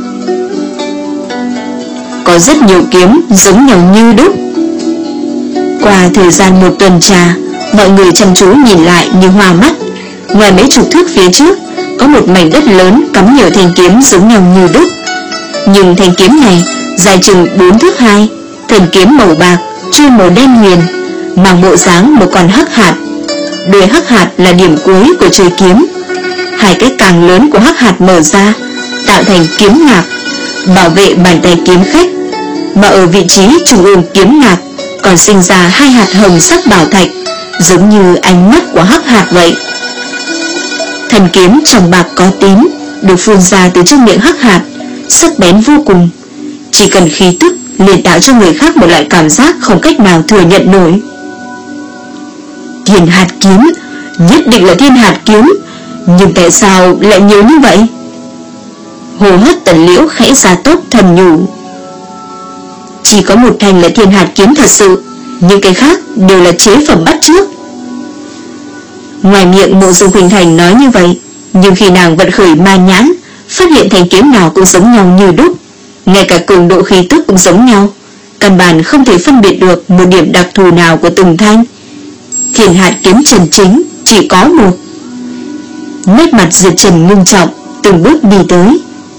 Có rất nhiều kiếm giống nhau như đúc. Qua thời gian một tuần trà, mọi người chăm chú nhìn lại như hoa mắt. Ngoài mấy chục thước phía trước có một mảnh đất lớn cắm nhiều thanh kiếm giống nhau như đúc. Nhưng thanh kiếm này dài chừng bốn thước hai, thân kiếm màu bạc, chui màu đen huyền, mang bộ dáng một con hắc hạt. Đuôi hắc hạt là điểm cuối của trời kiếm. Hai cái càng lớn của hắc hạt mở ra, tạo thành kiếm ngạc, bảo vệ bàn tay kiếm khách. Mà ở vị trí trung ương kiếm ngạc còn sinh ra hai hạt hồng sắc bảo thạch, giống như ánh mắt của hắc hạt vậy. Thần kiếm trong bạc có tím, được phun ra từ trong miệng hắc hạt, sắc bén vô cùng. Chỉ cần khí tức liền tạo cho người khác một loại cảm giác không cách nào thừa nhận nổi. Thiên hạt kiếm, nhất định là thiên hạt kiếm, nhưng tại sao lại nhiều như vậy? Hồ hất Tần Liễu khẽ ra tốc thầm nhủ. Chỉ có một thanh là thiên hạt kiếm thật sự, những cái khác đều là chế phẩm bắt trước. Ngoài miệng Mộ Dung Khuynh Thành nói như vậy, nhưng khi nàng vận khởi ma nhãn, phát hiện thanh kiếm nào cũng giống nhau như đúc, ngay cả cường độ khí tức cũng giống nhau, căn bản không thể phân biệt được một điểm đặc thù nào của từng thanh. Thiên hạt kiếm chân chính chỉ có một. Nét mặt Diệp Trần ngưng trọng, từng bước đi tới.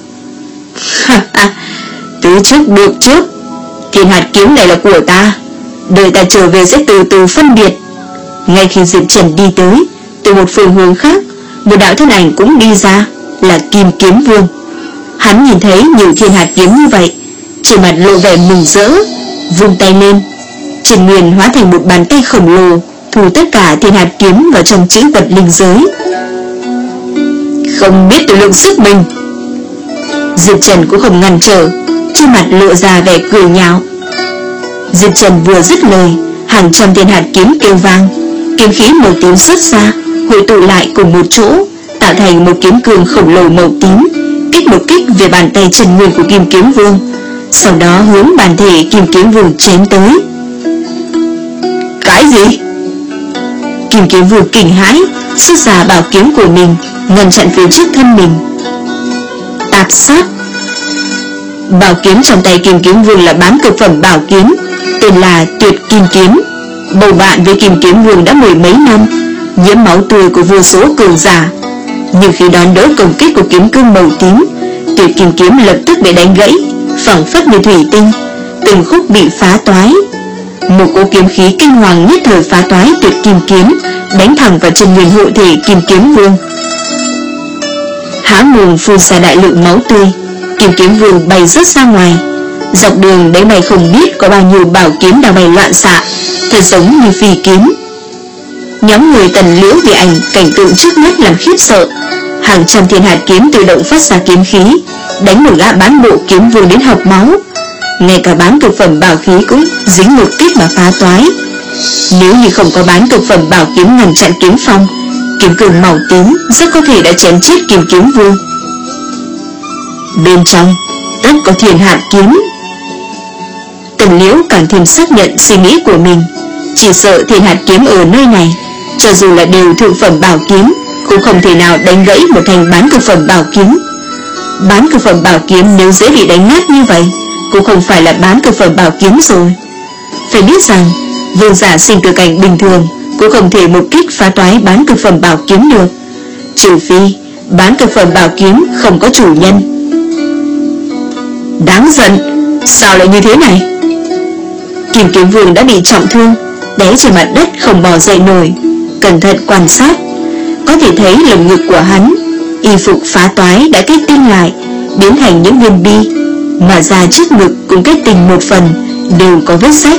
Từ trước được trước, thiên hạt kiếm này là của ta, đợi ta trở về sẽ từ từ phân biệt. Ngay khi Diệp Trần đi tới, từ một phương hướng khác, một đạo thân ảnh cũng đi ra, là Kim Kiếm Vương. Hắn nhìn thấy nhiều thiên hạt kiếm như vậy, trên mặt lộ vẻ mừng rỡ, vung tay lên, Trần Nguyên hóa thành một bàn tay khổng lồ, thu tất cả thiên hạt kiếm vào trong chữ vật linh giới. Không biết tự lượng sức mình. Diệp Trần cũng không ngăn trở, trên mặt lộ ra vẻ cười nhạo. Diệp Trần vừa dứt lời, hàng trăm thiên hạt kiếm kêu vang, kiếm khí màu tím xuất ra, hội tụ lại cùng một chỗ, tạo thành một kiếm cương khổng lồ màu tím, kích một kích về bàn tay Trần Nguyên của Kim Kiếm Vương, sau đó hướng bản thể Kim Kiếm Vương chém tới. Cái gì? Kim Kiếm Vương kinh hãi, xuất ra bảo kiếm của mình, ngăn chặn phía trước thân mình. Tạp sát. Bảo kiếm trong tay Kim Kiếm Vương là bán cực phẩm bảo kiếm, tên là Tuyệt Kim Kiếm. Bầu bạn với Kim Kiếm Vương đã mười mấy năm, nhiễm máu tươi của vô số cường giả, nhưng khi đón đỡ công kích của kiếm cương màu tím, Tuyệt Kim Kiếm lập tức bị đánh gãy, phẳng phất như thủy tinh, từng khúc bị phá toái. Một cỗ kiếm khí kinh hoàng nhất thời phá toái Tuyệt Kim Kiếm, đánh thẳng vào chân nguyên hộ thể Kim Kiếm Vương. Há mồm phun ra đại lượng máu tươi, Kim Kiếm Vương bay rớt ra ngoài. Dọc đường đánh bay không biết có bao nhiêu bảo kiếm đang bay loạn xạ, thật giống như phi kiếm. Nhóm người Tần Liễu bị ảnh cảnh tượng trước mắt làm khiếp sợ. Hàng trăm thiên hạt kiếm tự động phát ra kiếm khí, đánh một gã bán bộ kiếm vương đến học máu. Ngay cả bán cực phẩm bảo khí cũng dính một kích mà phá toái. Nếu như không có bán cực phẩm bảo kiếm ngăn chặn kiếm phong, kiếm cường màu tím rất có thể đã chém chết Kim Kiếm Vương. Bên trong tất có thiên hạt kiếm. Tần Liễu càng thêm xác nhận suy nghĩ của mình, chỉ sợ thiên hạt kiếm ở nơi này, cho dù là đều thượng phẩm bảo kiếm, cũng không thể nào đánh gãy một thanh bán cực phẩm bảo kiếm. Bán cực phẩm bảo kiếm nếu dễ bị đánh nát như vậy, cũng không phải là bán cực phẩm bảo kiếm rồi. Phải biết rằng vương giả sinh tử cảnh bình thường cũng không thể một kích phá toái bán cực phẩm bảo kiếm được, trừ phi bán cực phẩm bảo kiếm không có chủ nhân. Đáng giận, sao lại như thế này? Kim Kiếm Vương đã bị trọng thương, đè trên mặt đất không bò dậy nổi. Cẩn thận quan sát, có thể thấy lồng ngực của hắn, y phục phá toái đã kết tinh lại, biến thành những viên bi, mà da trước ngực cũng kết tinh một phần, đều có vết rách.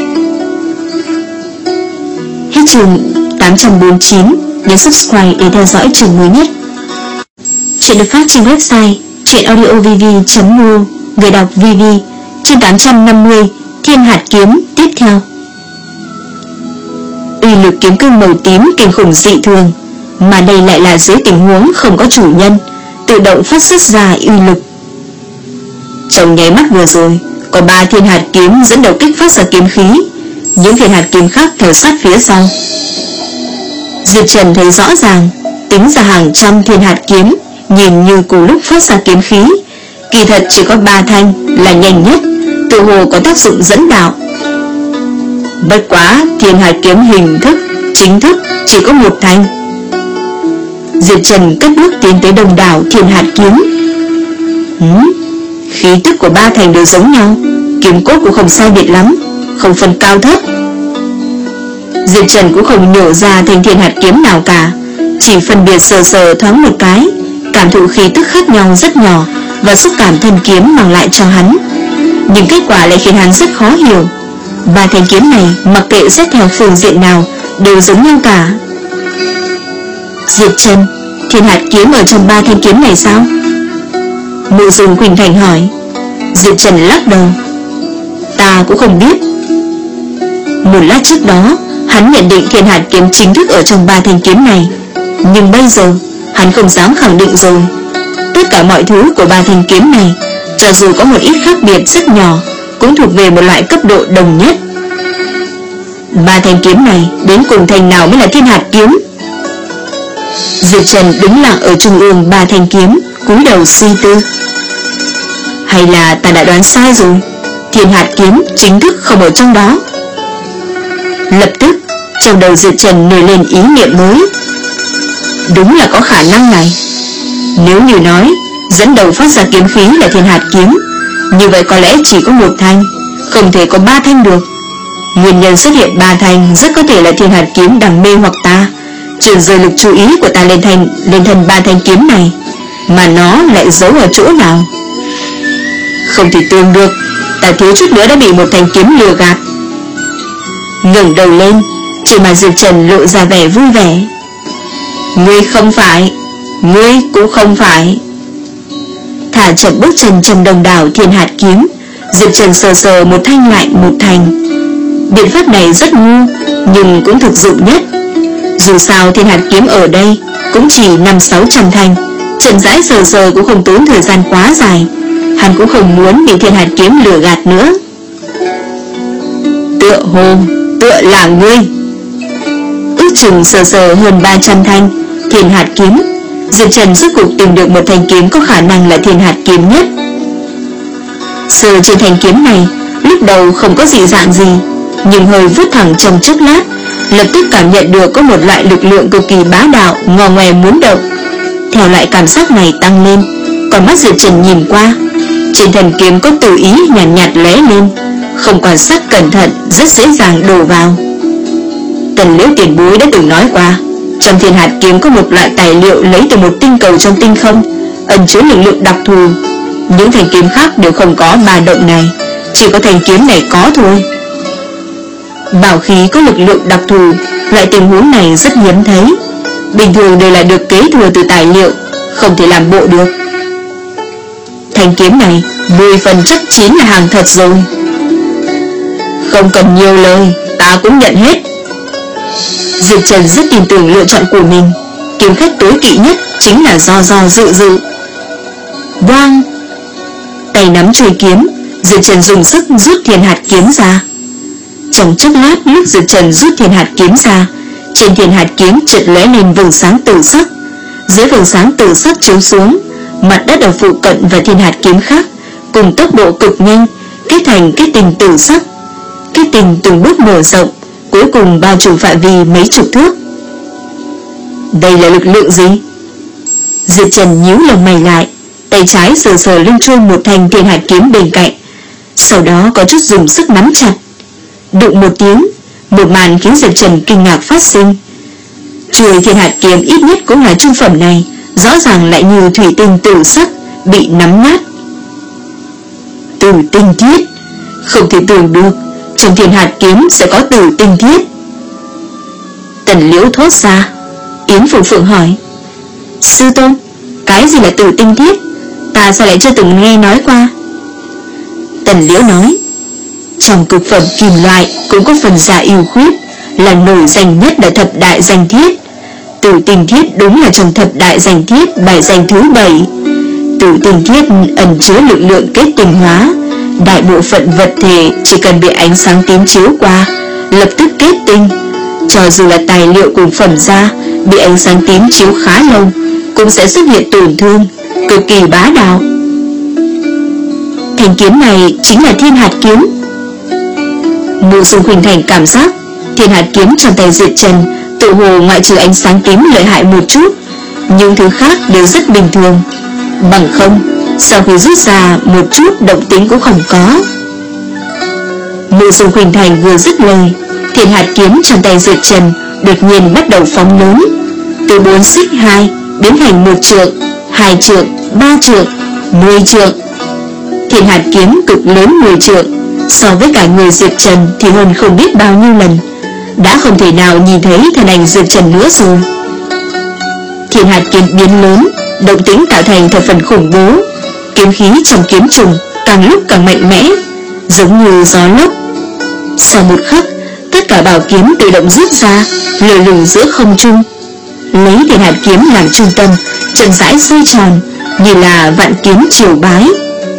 Hết chương tám trăm bốn mươi chín, nhấn subscribe để theo dõi chương mới nhất. Chuyện được phát trên website truyệnaudiovv chấm mu, người đọc vê vê. Chương tám trăm năm mươi, Thiên hạt kiếm tiếp theo. Uy lực kiếm cương màu tím kinh khủng dị thường, mà đây lại là dưới tình huống không có chủ nhân, tự động phát xuất ra uy lực. Trong nháy mắt vừa rồi, có ba thiên hạt kiếm dẫn đầu kích phát ra kiếm khí, những thiên hạt kiếm khác theo sát phía sau. Diệp Trần thấy rõ ràng, tính ra hàng trăm thiên hạt kiếm nhìn như cùng lúc phát ra kiếm khí, kỳ thật chỉ có ba thanh là nhanh nhất, tự hồ có tác dụng dẫn đạo. Bất quá thiên hạt kiếm hình thức chính thức chỉ có một thanh. Diệp Trần cất bước tiến tới đông đảo thiên hạt kiếm. Hừm, khí tức của ba thành đều giống nhau, kiếm cốt cũng không sai biệt lắm, không phân cao thấp. Diệp Trần cũng không nhổ ra thành thiên hạt kiếm nào cả, chỉ phân biệt sờ sờ thoáng một cái, cảm thụ khí tức khác nhau rất nhỏ và xúc cảm thân kiếm mang lại cho hắn. Nhưng kết quả lại khiến hắn rất khó hiểu. Ba thanh kiếm này mặc kệ xét theo phương diện nào đều giống nhau cả. Diệp Trần, thiên hạt kiếm ở trong ba thanh kiếm này sao? Mộ Dung Quỳnh Thành hỏi. Diệp Trần lắc đầu. Ta cũng không biết. Một lát trước đó hắn nhận định thiên hạt kiếm chính thức ở trong ba thanh kiếm này, nhưng bây giờ hắn không dám khẳng định rồi. Tất cả mọi thứ của ba thanh kiếm này, cho dù có một ít khác biệt rất nhỏ, cũng thuộc về một loại cấp độ đồng nhất. Ba thanh kiếm này đến cùng thanh nào mới là thiên hạt kiếm? Diệp Trần đứng lặng ở trung ương ba thanh kiếm, cúi đầu suy tư. Hay là ta đã đoán sai rồi, thiên hạt kiếm chính thức không ở trong đó. Lập tức trong đầu Diệp Trần nổi lên ý niệm mới. Đúng là có khả năng này. Nếu như nói dẫn đầu phát ra kiếm khí là thiên hạt kiếm, như vậy có lẽ chỉ có một thanh, không thể có ba thanh được. Nguyên nhân xuất hiện ba thanh rất có thể là thiên hạt kiếm đằng mê hoặc ta, chuyển rời lực chú ý của ta lên thành lên thân ba thanh kiếm này, mà nó lại giấu ở chỗ nào. Không thể tưởng được, ta thiếu chút nữa đã bị một thanh kiếm lừa gạt. Ngẩng đầu lên, trên mặt Diệp Trần lộ ra vẻ vui vẻ. Ngươi không phải, ngươi cũng không phải. Thả chậm bước chân trong đồng đảo thiên hạt kiếm, Diệp Trần sờ sờ một thanh lại một thanh. Biện pháp này rất ngu, nhưng cũng thực dụng nhất. Dù sao thiên hạt kiếm ở đây cũng chỉ năm sáu trăm thanh, chậm rãi sờ sờ cũng không tốn thời gian quá dài. Hắn cũng không muốn bị thiên hạt kiếm lừa gạt nữa. Tựa hồ, tựa là ngươi. Ước chừng sờ sờ hơn ba trăm thanh thiên hạt kiếm, Diệp Trần rốt cuộc tìm được một thanh kiếm có khả năng là thiên hạt kiếm nhất. Sờ trên thanh kiếm này, lúc đầu không có dị dạng gì, nhưng hơi vút thẳng trong chốc lát, lập tức cảm nhận được có một loại lực lượng cực kỳ bá đạo ngò ngoe muốn động. Theo loại cảm giác này tăng lên, còn mắt Diệp Trần nhìn qua, trên thân kiếm có tự ý nhàn nhạt, nhạt lóe lên, không quan sát cẩn thận rất dễ dàng đổ vào. Tần Liễu tiền bối đã từng nói qua, trong thiên hạt kiếm có một loại tài liệu lấy từ một tinh cầu trong tinh không, ẩn chứa lực lượng đặc thù. Những thanh kiếm khác đều không có ba động này, chỉ có thanh kiếm này có thôi. Bảo khí có lực lượng đặc thù, loại tình huống này rất hiếm thấy, bình thường đều là được kế thừa từ tài liệu, không thể làm bộ được. Thanh kiếm này mười phần chắc chín là hàng thật rồi. Không cần nhiều lời, ta cũng nhận hết. Diệp Trần rất tin tưởng lựa chọn của mình. Kiếm khách tối kỵ nhất chính là do do dự dự. Đoang, tay nắm chuôi kiếm, Diệp Trần dùng sức rút thiên hạt kiếm ra. Trong chốc lát, lúc Diệp Trần rút thiên hạt kiếm ra, trên thiên hạt kiếm chợt lóe lên vầng sáng tử sắc. Dưới vầng sáng tử sắc chiếu xuống, mặt đất ở phụ cận và thiên hạt kiếm khác cùng tốc độ cực nhanh kết thành kết tình tử sắc. Kết tình từng bước mở rộng, cuối cùng bao trùm phạm vi mấy chục thước. Đây là lực lượng gì? Diệp Trần nhíu lông mày lại, tay trái sờ sờ lưng chuôi một thanh thiên hạt kiếm bên cạnh, sau đó có chút dùng sức nắm chặt. Đụng một tiếng, một màn khiến Diệp Trần kinh ngạc phát sinh. Chuôi thiên hạt kiếm ít nhất cũng là trung phẩm này, rõ ràng lại như thủy tinh tử sắc bị nắm nát. Tử tinh thiết, không thể tưởng được trong thiên hạt kiếm sẽ có tử tinh thiết. Tần Liễu thốt ra. Yến Phượng Phượng hỏi, sư tôn, cái gì là tử tinh thiết? Ta sao lại chưa từng nghe nói qua? Tần Liễu nói, trong cực phẩm kim loại cũng có phần giả ưu khuyết, là nổi danh nhất là thập đại danh thiết. Tử tinh thiết đúng là trong thập đại danh thiết bài danh thứ bảy. Tử tinh thiết ẩn chứa lực lượng kết tinh hóa, đại bộ phận vật thể chỉ cần bị ánh sáng tím chiếu qua lập tức kết tinh. Cho dù là tài liệu cùng phẩm da bị ánh sáng tím chiếu khá lâu cũng sẽ xuất hiện tổn thương, cực kỳ bá đạo. Thanh kiếm này chính là thiên hạt kiếm. Mộ Dung Khuynh Thành cảm giác thiên hạt kiếm trong tay Diệp Trần tự hồ ngoại trừ ánh sáng tím lợi hại một chút, những thứ khác đều rất bình thường. Bằng không, sau khi rút ra một chút động tĩnh cũng không có. Mộ Dung Khuynh Thành vừa dứt lời, thiên hạt kiếm trong tay Diệp Trần đột nhiên bắt đầu phóng lớn, từ bốn xích hai biến thành một trượng, hai trượng, ba trượng, mười trượng. Thiên hạt kiếm cực lớn mười trượng, so với cả người Diệp Trần thì hơn không biết bao nhiêu lần, đã không thể nào nhìn thấy thân ảnh Diệp Trần nữa rồi. Thiên hạt kiếm biến lớn, động tĩnh tạo thành thập phần khủng bố, kiếm khí trong kiếm trùng càng lúc càng mạnh mẽ, giống như gió lốc. Sau một khắc, tất cả bảo kiếm tự động rút ra, lơ lửng giữa không trung, lấy thiên hạt kiếm làm trung tâm, chậm rãi xoay tròn như là vạn kiếm triều bái.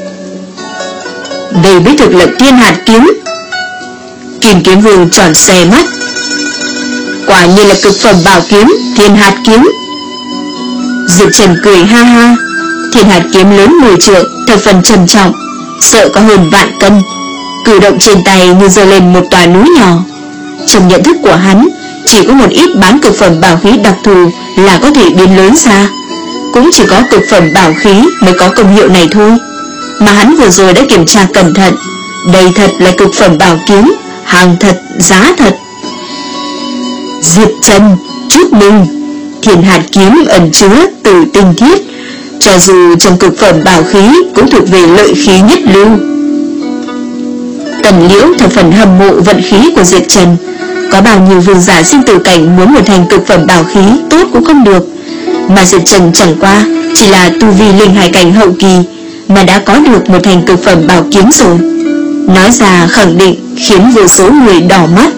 Đây mới thực là thiên hạt kiếm. Kim Kiếm Vương tròn xe mắt, quả như là cực phẩm bảo kiếm thiên hạt kiếm. Diệp Trần cười ha ha, Thiên hạt kiếm lớn mười trượng, thập phần trầm trọng, sợ có hơn vạn cân, cử động trên tay như giơ lên một tòa núi nhỏ. Trong nhận thức của hắn, chỉ có một ít bán cực phẩm bảo khí đặc thù là có thể biến lớn ra, cũng chỉ có cực phẩm bảo khí mới có công hiệu này thôi. Mà hắn vừa rồi đã kiểm tra cẩn thận, đây thật là cực phẩm bảo kiếm, hàng thật, giá thật. Diệp Trần, chúc mừng, thiên hạt kiếm ẩn chứa từ tinh thiết, cho dù trong cực phẩm bảo khí cũng thuộc về lợi khí nhất lưu. Tần Liễu thập phần hâm mộ vận khí của Diệp Trần. Có bao nhiêu vương giả sinh tử cảnh muốn một thành cực phẩm bảo khí tốt cũng không được, mà Diệp Trần chẳng qua chỉ là tu vi linh hải cảnh hậu kỳ mà đã có được một thành cực phẩm bảo kiếm rồi. Nói ra khẳng định khiến vô số người đỏ mắt.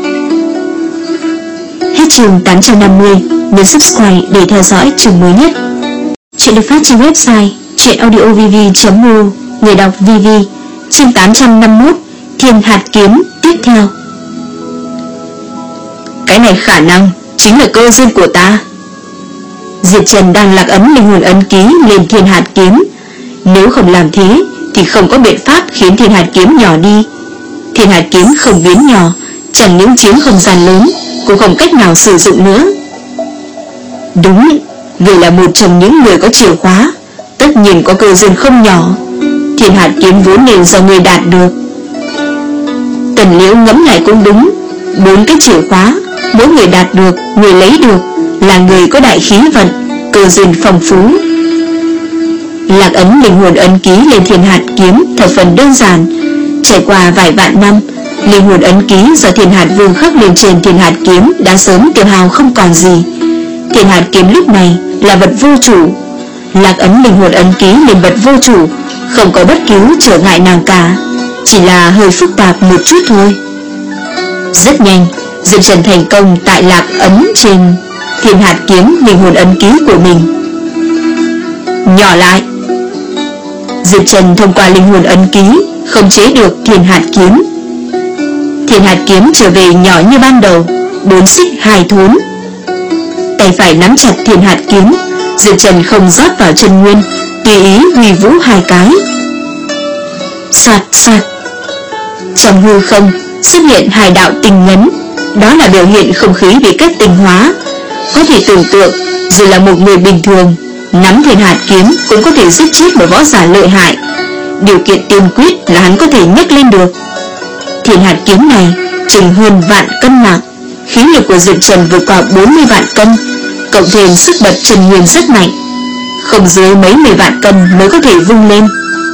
Hết chương tám trăm năm mươi, nhấn subscribe để theo dõi chương mới nhất. Chuyện được phát trên website chuyenaudiovv chấm mu, người đọc vê vê. Chương tám trăm năm mươi mốt, Thiên hạt kiếm tiếp theo. Cái này khả năng chính là cơ duyên của ta. Diệp Trần đang lạc ấn linh hồn ấn ký lên thiên hạt kiếm. Nếu không làm thế thì không có biện pháp khiến thiên hạt kiếm nhỏ đi. Thiên hạt kiếm không biến nhỏ, chẳng những chiếm không gian lớn, cũng không cách nào sử dụng nữa. Đúng, người là một trong những người có chìa khóa, tất nhiên có cơ duyên không nhỏ. Thiên hạt kiếm vốn nên do người đạt được. Tần Liễu ngẫm lại cũng đúng, bốn cái chìa khóa, mỗi người đạt được, người lấy được là người có đại khí vận, cơ duyên phong phú. Lạc ấn linh hồn ấn ký lên thiên hạt kiếm thập phần đơn giản. Trải qua vài vạn năm, linh hồn ấn ký do thiên hạt vương khắc lên trên thiên hạt kiếm đã sớm tiêu hao không còn gì. Thiên hạt kiếm lúc này là vật vô chủ. Lạc ấn linh hồn ấn ký lên vật vô chủ, không có bất cứ trở ngại nào cả, chỉ là hơi phức tạp một chút thôi. Rất nhanh, Diệp Trần thành công tại lạc ấn trên thiên hạt kiếm linh hồn ấn ký của mình. Nhỏ lại. Diệp Trần thông qua linh hồn ấn ký khống chế được thiên hạt kiếm. Thiên hạt kiếm trở về nhỏ như ban đầu, bốn xích hai thốn. Tay phải nắm chặt thiên hạt kiếm, Diệp Trần không rót vào chân nguyên, tùy ý huy vũ hai cái. Soạt soạt. Trong hư không xuất hiện hai đạo tinh ngấn, đó là biểu hiện không khí bị kết tinh hóa. Có thể tưởng tượng, dù là một người bình thường nắm thiên hạt kiếm cũng có thể giết chết một võ giả lợi hại. Điều kiện tiên quyết là hắn có thể nhấc lên được. Thiên hạt kiếm này chừng hơn vạn cân nặng, khí lực của Diệp Trần vượt qua bốn mươi vạn cân, cộng thêm sức bật chân nguyên rất mạnh, không dưới mấy mươi vạn cân mới có thể vung lên.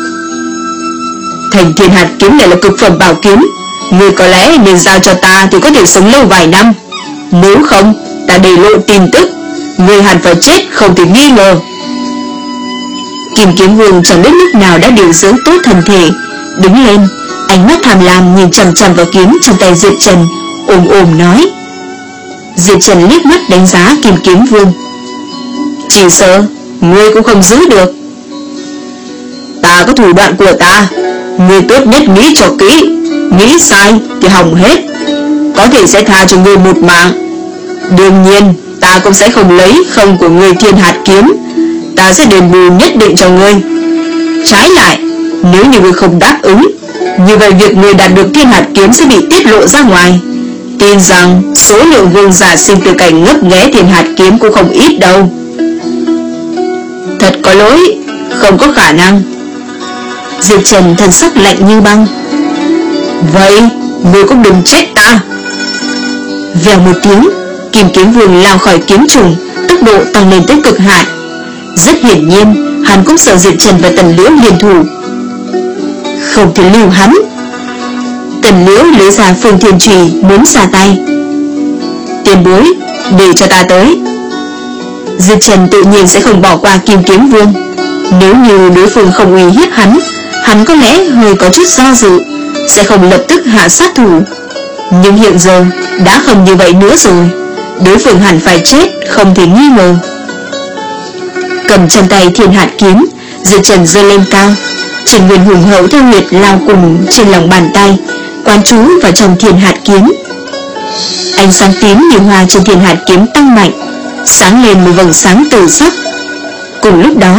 Thành thiên hạt kiếm này là cực phẩm bảo kiếm, người có lẽ nên giao cho ta thì có thể sống lâu vài năm. Nếu không, ta để lộ tin tức, người hẳn phải chết không thể nghi ngờ. Kim Kiếm Vương chẳng biết lúc nào đã điều dưỡng tốt thân thể, đứng lên, ánh mắt tham lam nhìn chằm chằm vào kiếm trong tay Diệp Trần, ồm ồm nói. Diệp Trần liếc mắt đánh giá Kim Kiếm Vương. Chỉ sợ ngươi cũng không giữ được. Ta có thủ đoạn của ta, ngươi tốt nhất nghĩ cho kỹ, nghĩ sai thì hỏng hết. Có thể sẽ tha cho ngươi một mạng. Đương nhiên ta cũng sẽ không lấy không của ngươi thiên hạt kiếm, ta sẽ đền bù nhất định cho ngươi. Trái lại, nếu như ngươi không đáp ứng, như vậy việc ngươi đạt được thiên hạt kiếm sẽ bị tiết lộ ra ngoài. Tin rằng số lượng vương giả sinh tử cảnh ngấp nghé thiên hạt kiếm cũng không ít đâu. Thật có lỗi, không có khả năng. Diệp Trần thần sắc lạnh như băng. Vậy ngươi cũng đừng trách ta. Vèo một tiếng, Kim Kiếm Vương lao khỏi kiếm trùng, tốc độ tăng lên tới cực hạn. Rất hiển nhiên, hắn cũng sợ Diệp Trần và Tần Liễu liên thủ. Không thể lưu hắn. Tần Liễu lấy ra Phương Thiên Chùy muốn ra tay. Tiền bối, để cho ta tới. Diệp Trần tự nhiên sẽ không bỏ qua Kim Kiếm Vương. Nếu như đối phương không uy hiếp hắn, hắn có lẽ hơi có chút do dự, sẽ không lập tức hạ sát thủ. Nhưng hiện giờ đã không như vậy nữa rồi, đối phương hẳn phải chết không thể nghi ngờ. Cầm trong tay thiên hạt kiếm, Diệp Trần giơ lên cao, Trần Nguyên hùng hậu theo huyệt lao cùng trên lòng bàn tay, quán trú vào trong thiên hạt kiếm. Ánh sáng tím như hoa trên thiên hạt kiếm tăng mạnh, sáng lên một vầng sáng tử sắc. Cùng lúc đó,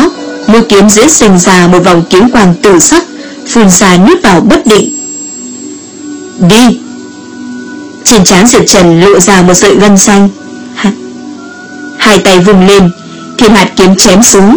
Mũi kiếm dễ sinh ra một vòng kiếm quang tử sắc, phun ra nuốt vào bất định. Đi! Trên trán Diệp Trần lộ ra một sợi gân xanh. Hai, hai tay vùng lên, thiên hạt kiếm chém xuống.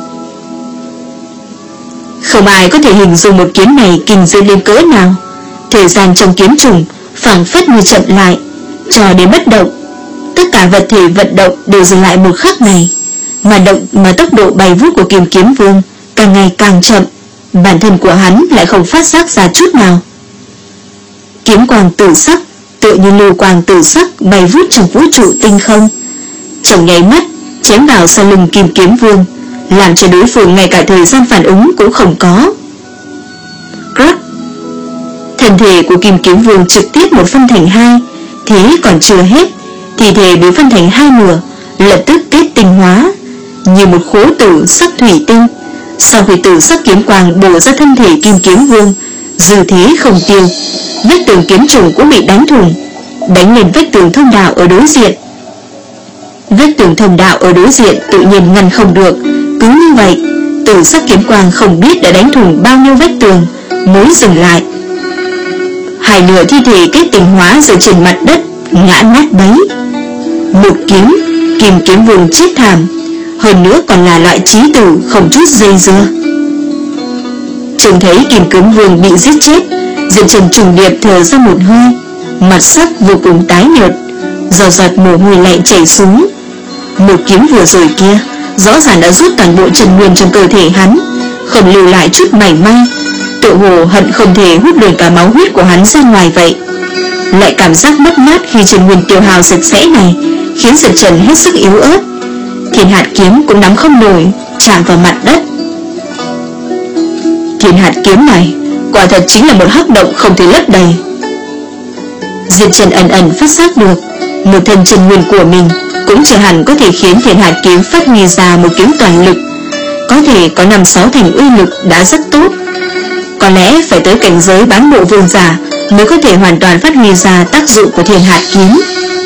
Không ai có thể hình dung một kiếm này kinh diễm đến cỡ nào. Thời gian trong kiếm trùng phảng phất như chậm lại, cho đến bất động. Tất cả vật thể vận động đều dừng lại một khắc này, mà động mà tốc độ bay vút của Kim Kiếm Vương càng ngày càng chậm. Bản thân của hắn lại không phát giác ra chút nào. Kiếm quang tử sắc tựa như lưu quang tử sắc bay vút trong vũ trụ tinh không, trong nháy mắt chém vào sau lưng Kim Kiếm Vương, làm cho đối phương ngay cả thời gian phản ứng cũng không có. Crack! Thân thể của Kim Kiếm Vương trực tiếp một phân thành hai. Thế còn chưa hết, thi thể bị phân thành hai nửa, lập tức kết tinh hóa như một khố tử sắc thủy tinh. Sau khi tử sắc kiếm quang bổ ra thân thể Kim Kiếm Vương, dư thế không tiêu, vết tường kiếm trùng cũng bị đánh thủng, đánh lên vết tường thông đạo ở đối diện. Vết tường thông đạo ở đối diện tự nhiên ngăn không được. Cứ như vậy, tử sắc kiếm quang không biết đã đánh thủng bao nhiêu vết tường mới dừng lại. Hai nửa thi thể kết tinh hóa rơi trên mặt đất, ngã nát bấy. Một kiếm, Kim Kiếm Vương chết thảm, hơn nữa còn là loại chí tử không chút dây dưa. Trông thấy Kim Kiếm Vương bị giết chết, Diệp Trần trùng điệp thở ra một hơi, mặt sắc vô cùng tái nhợt, giọt giọt mồ hôi lạnh chảy xuống. Một kiếm vừa rồi kia rõ ràng đã rút toàn bộ chân nguyên trong cơ thể hắn, không lưu lại chút mảy may, tự hồ hận không thể hút luôn cả máu huyết của hắn ra ngoài vậy. Lại cảm giác mất mát khi chân nguyên tiêu hao sạch sẽ này khiến Diệp Trần hết sức yếu ớt. Thiên hạt kiếm cũng nắm không nổi, chạm vào mặt đất. Thiên hạt kiếm này quả thật chính là một hắc động không thể lấp đầy. Diệp Trần ẩn ẩn phát giác được, một thân chân nguyên của mình cũng chưa hẳn có thể khiến thiên hạt kiếm phát huy ra một kiếm toàn lực. Có thể có năm sáu thành uy lực đã rất tốt. Có lẽ phải tới cảnh giới bán bộ vương giả mới có thể hoàn toàn phát huy ra tác dụng của thiên hạt kiếm.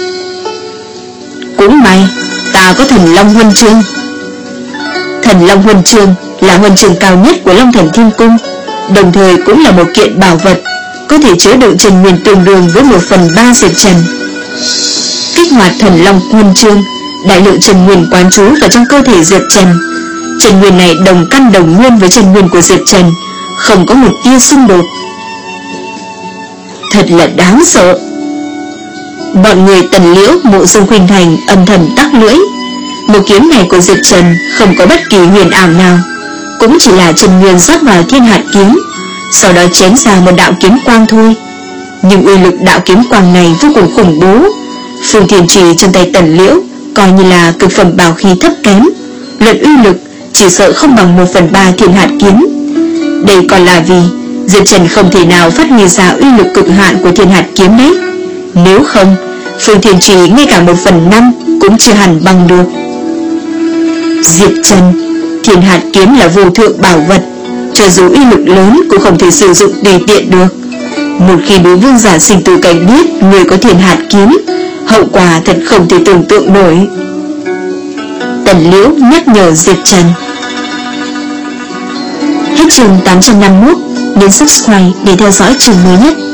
Cũng may ta có thần Long Huân Chương. Thần Long Huân Chương là huân chương cao nhất của Long Thần Thiên Cung, đồng thời cũng là một kiện bảo vật, có thể chứa đựng chân nguyên tương đương với một phần ba Diệp Trần. Kích hoạt thần Long Huân Chương, đại lượng chân nguyên quán trú vào trong cơ thể Diệp Trần. Chân nguyên này đồng căn đồng nguyên với chân nguyên của Diệp Trần, không có một tia xung đột. Thật là đáng sợ. Bọn người Tần Liễu, Mộ Dung Khuynh Thành âm thầm tắc lưỡi. Một kiếm này của Diệp Trần không có bất kỳ huyền ảo nào, cũng chỉ là chân nguyên rót vào thiên hạt kiếm, sau đó chém ra một đạo kiếm quang thôi. Nhưng uy lực đạo kiếm quang này vô cùng khủng bố. Phương Thiên Trì trong tay Tần Liễu coi như là cực phẩm bảo khí thấp kém, luận uy lực chỉ sợ không bằng một phần ba thiên hạt kiếm. Đây còn là vì Diệp Trần không thể nào phát huy ra uy lực cực hạn của thiên hạt kiếm đấy. Nếu không, Phương Thiên Trì ngay cả một phần năm cũng chưa hẳn bằng được. Diệp Trần, thiên hạt kiếm là vô thượng bảo vật, cho dù uy lực lớn cũng không thể sử dụng tùy tiện được. Một khi đối vương giả sinh tử cảnh biết người có thiên hạt kiếm, hậu quả thật không thể tưởng tượng nổi. Tần Liễu nhắc nhở Diệp Trần. Hết chương tám trăm năm mươi mốt, nhấn subscribe để theo dõi chương mới nhất.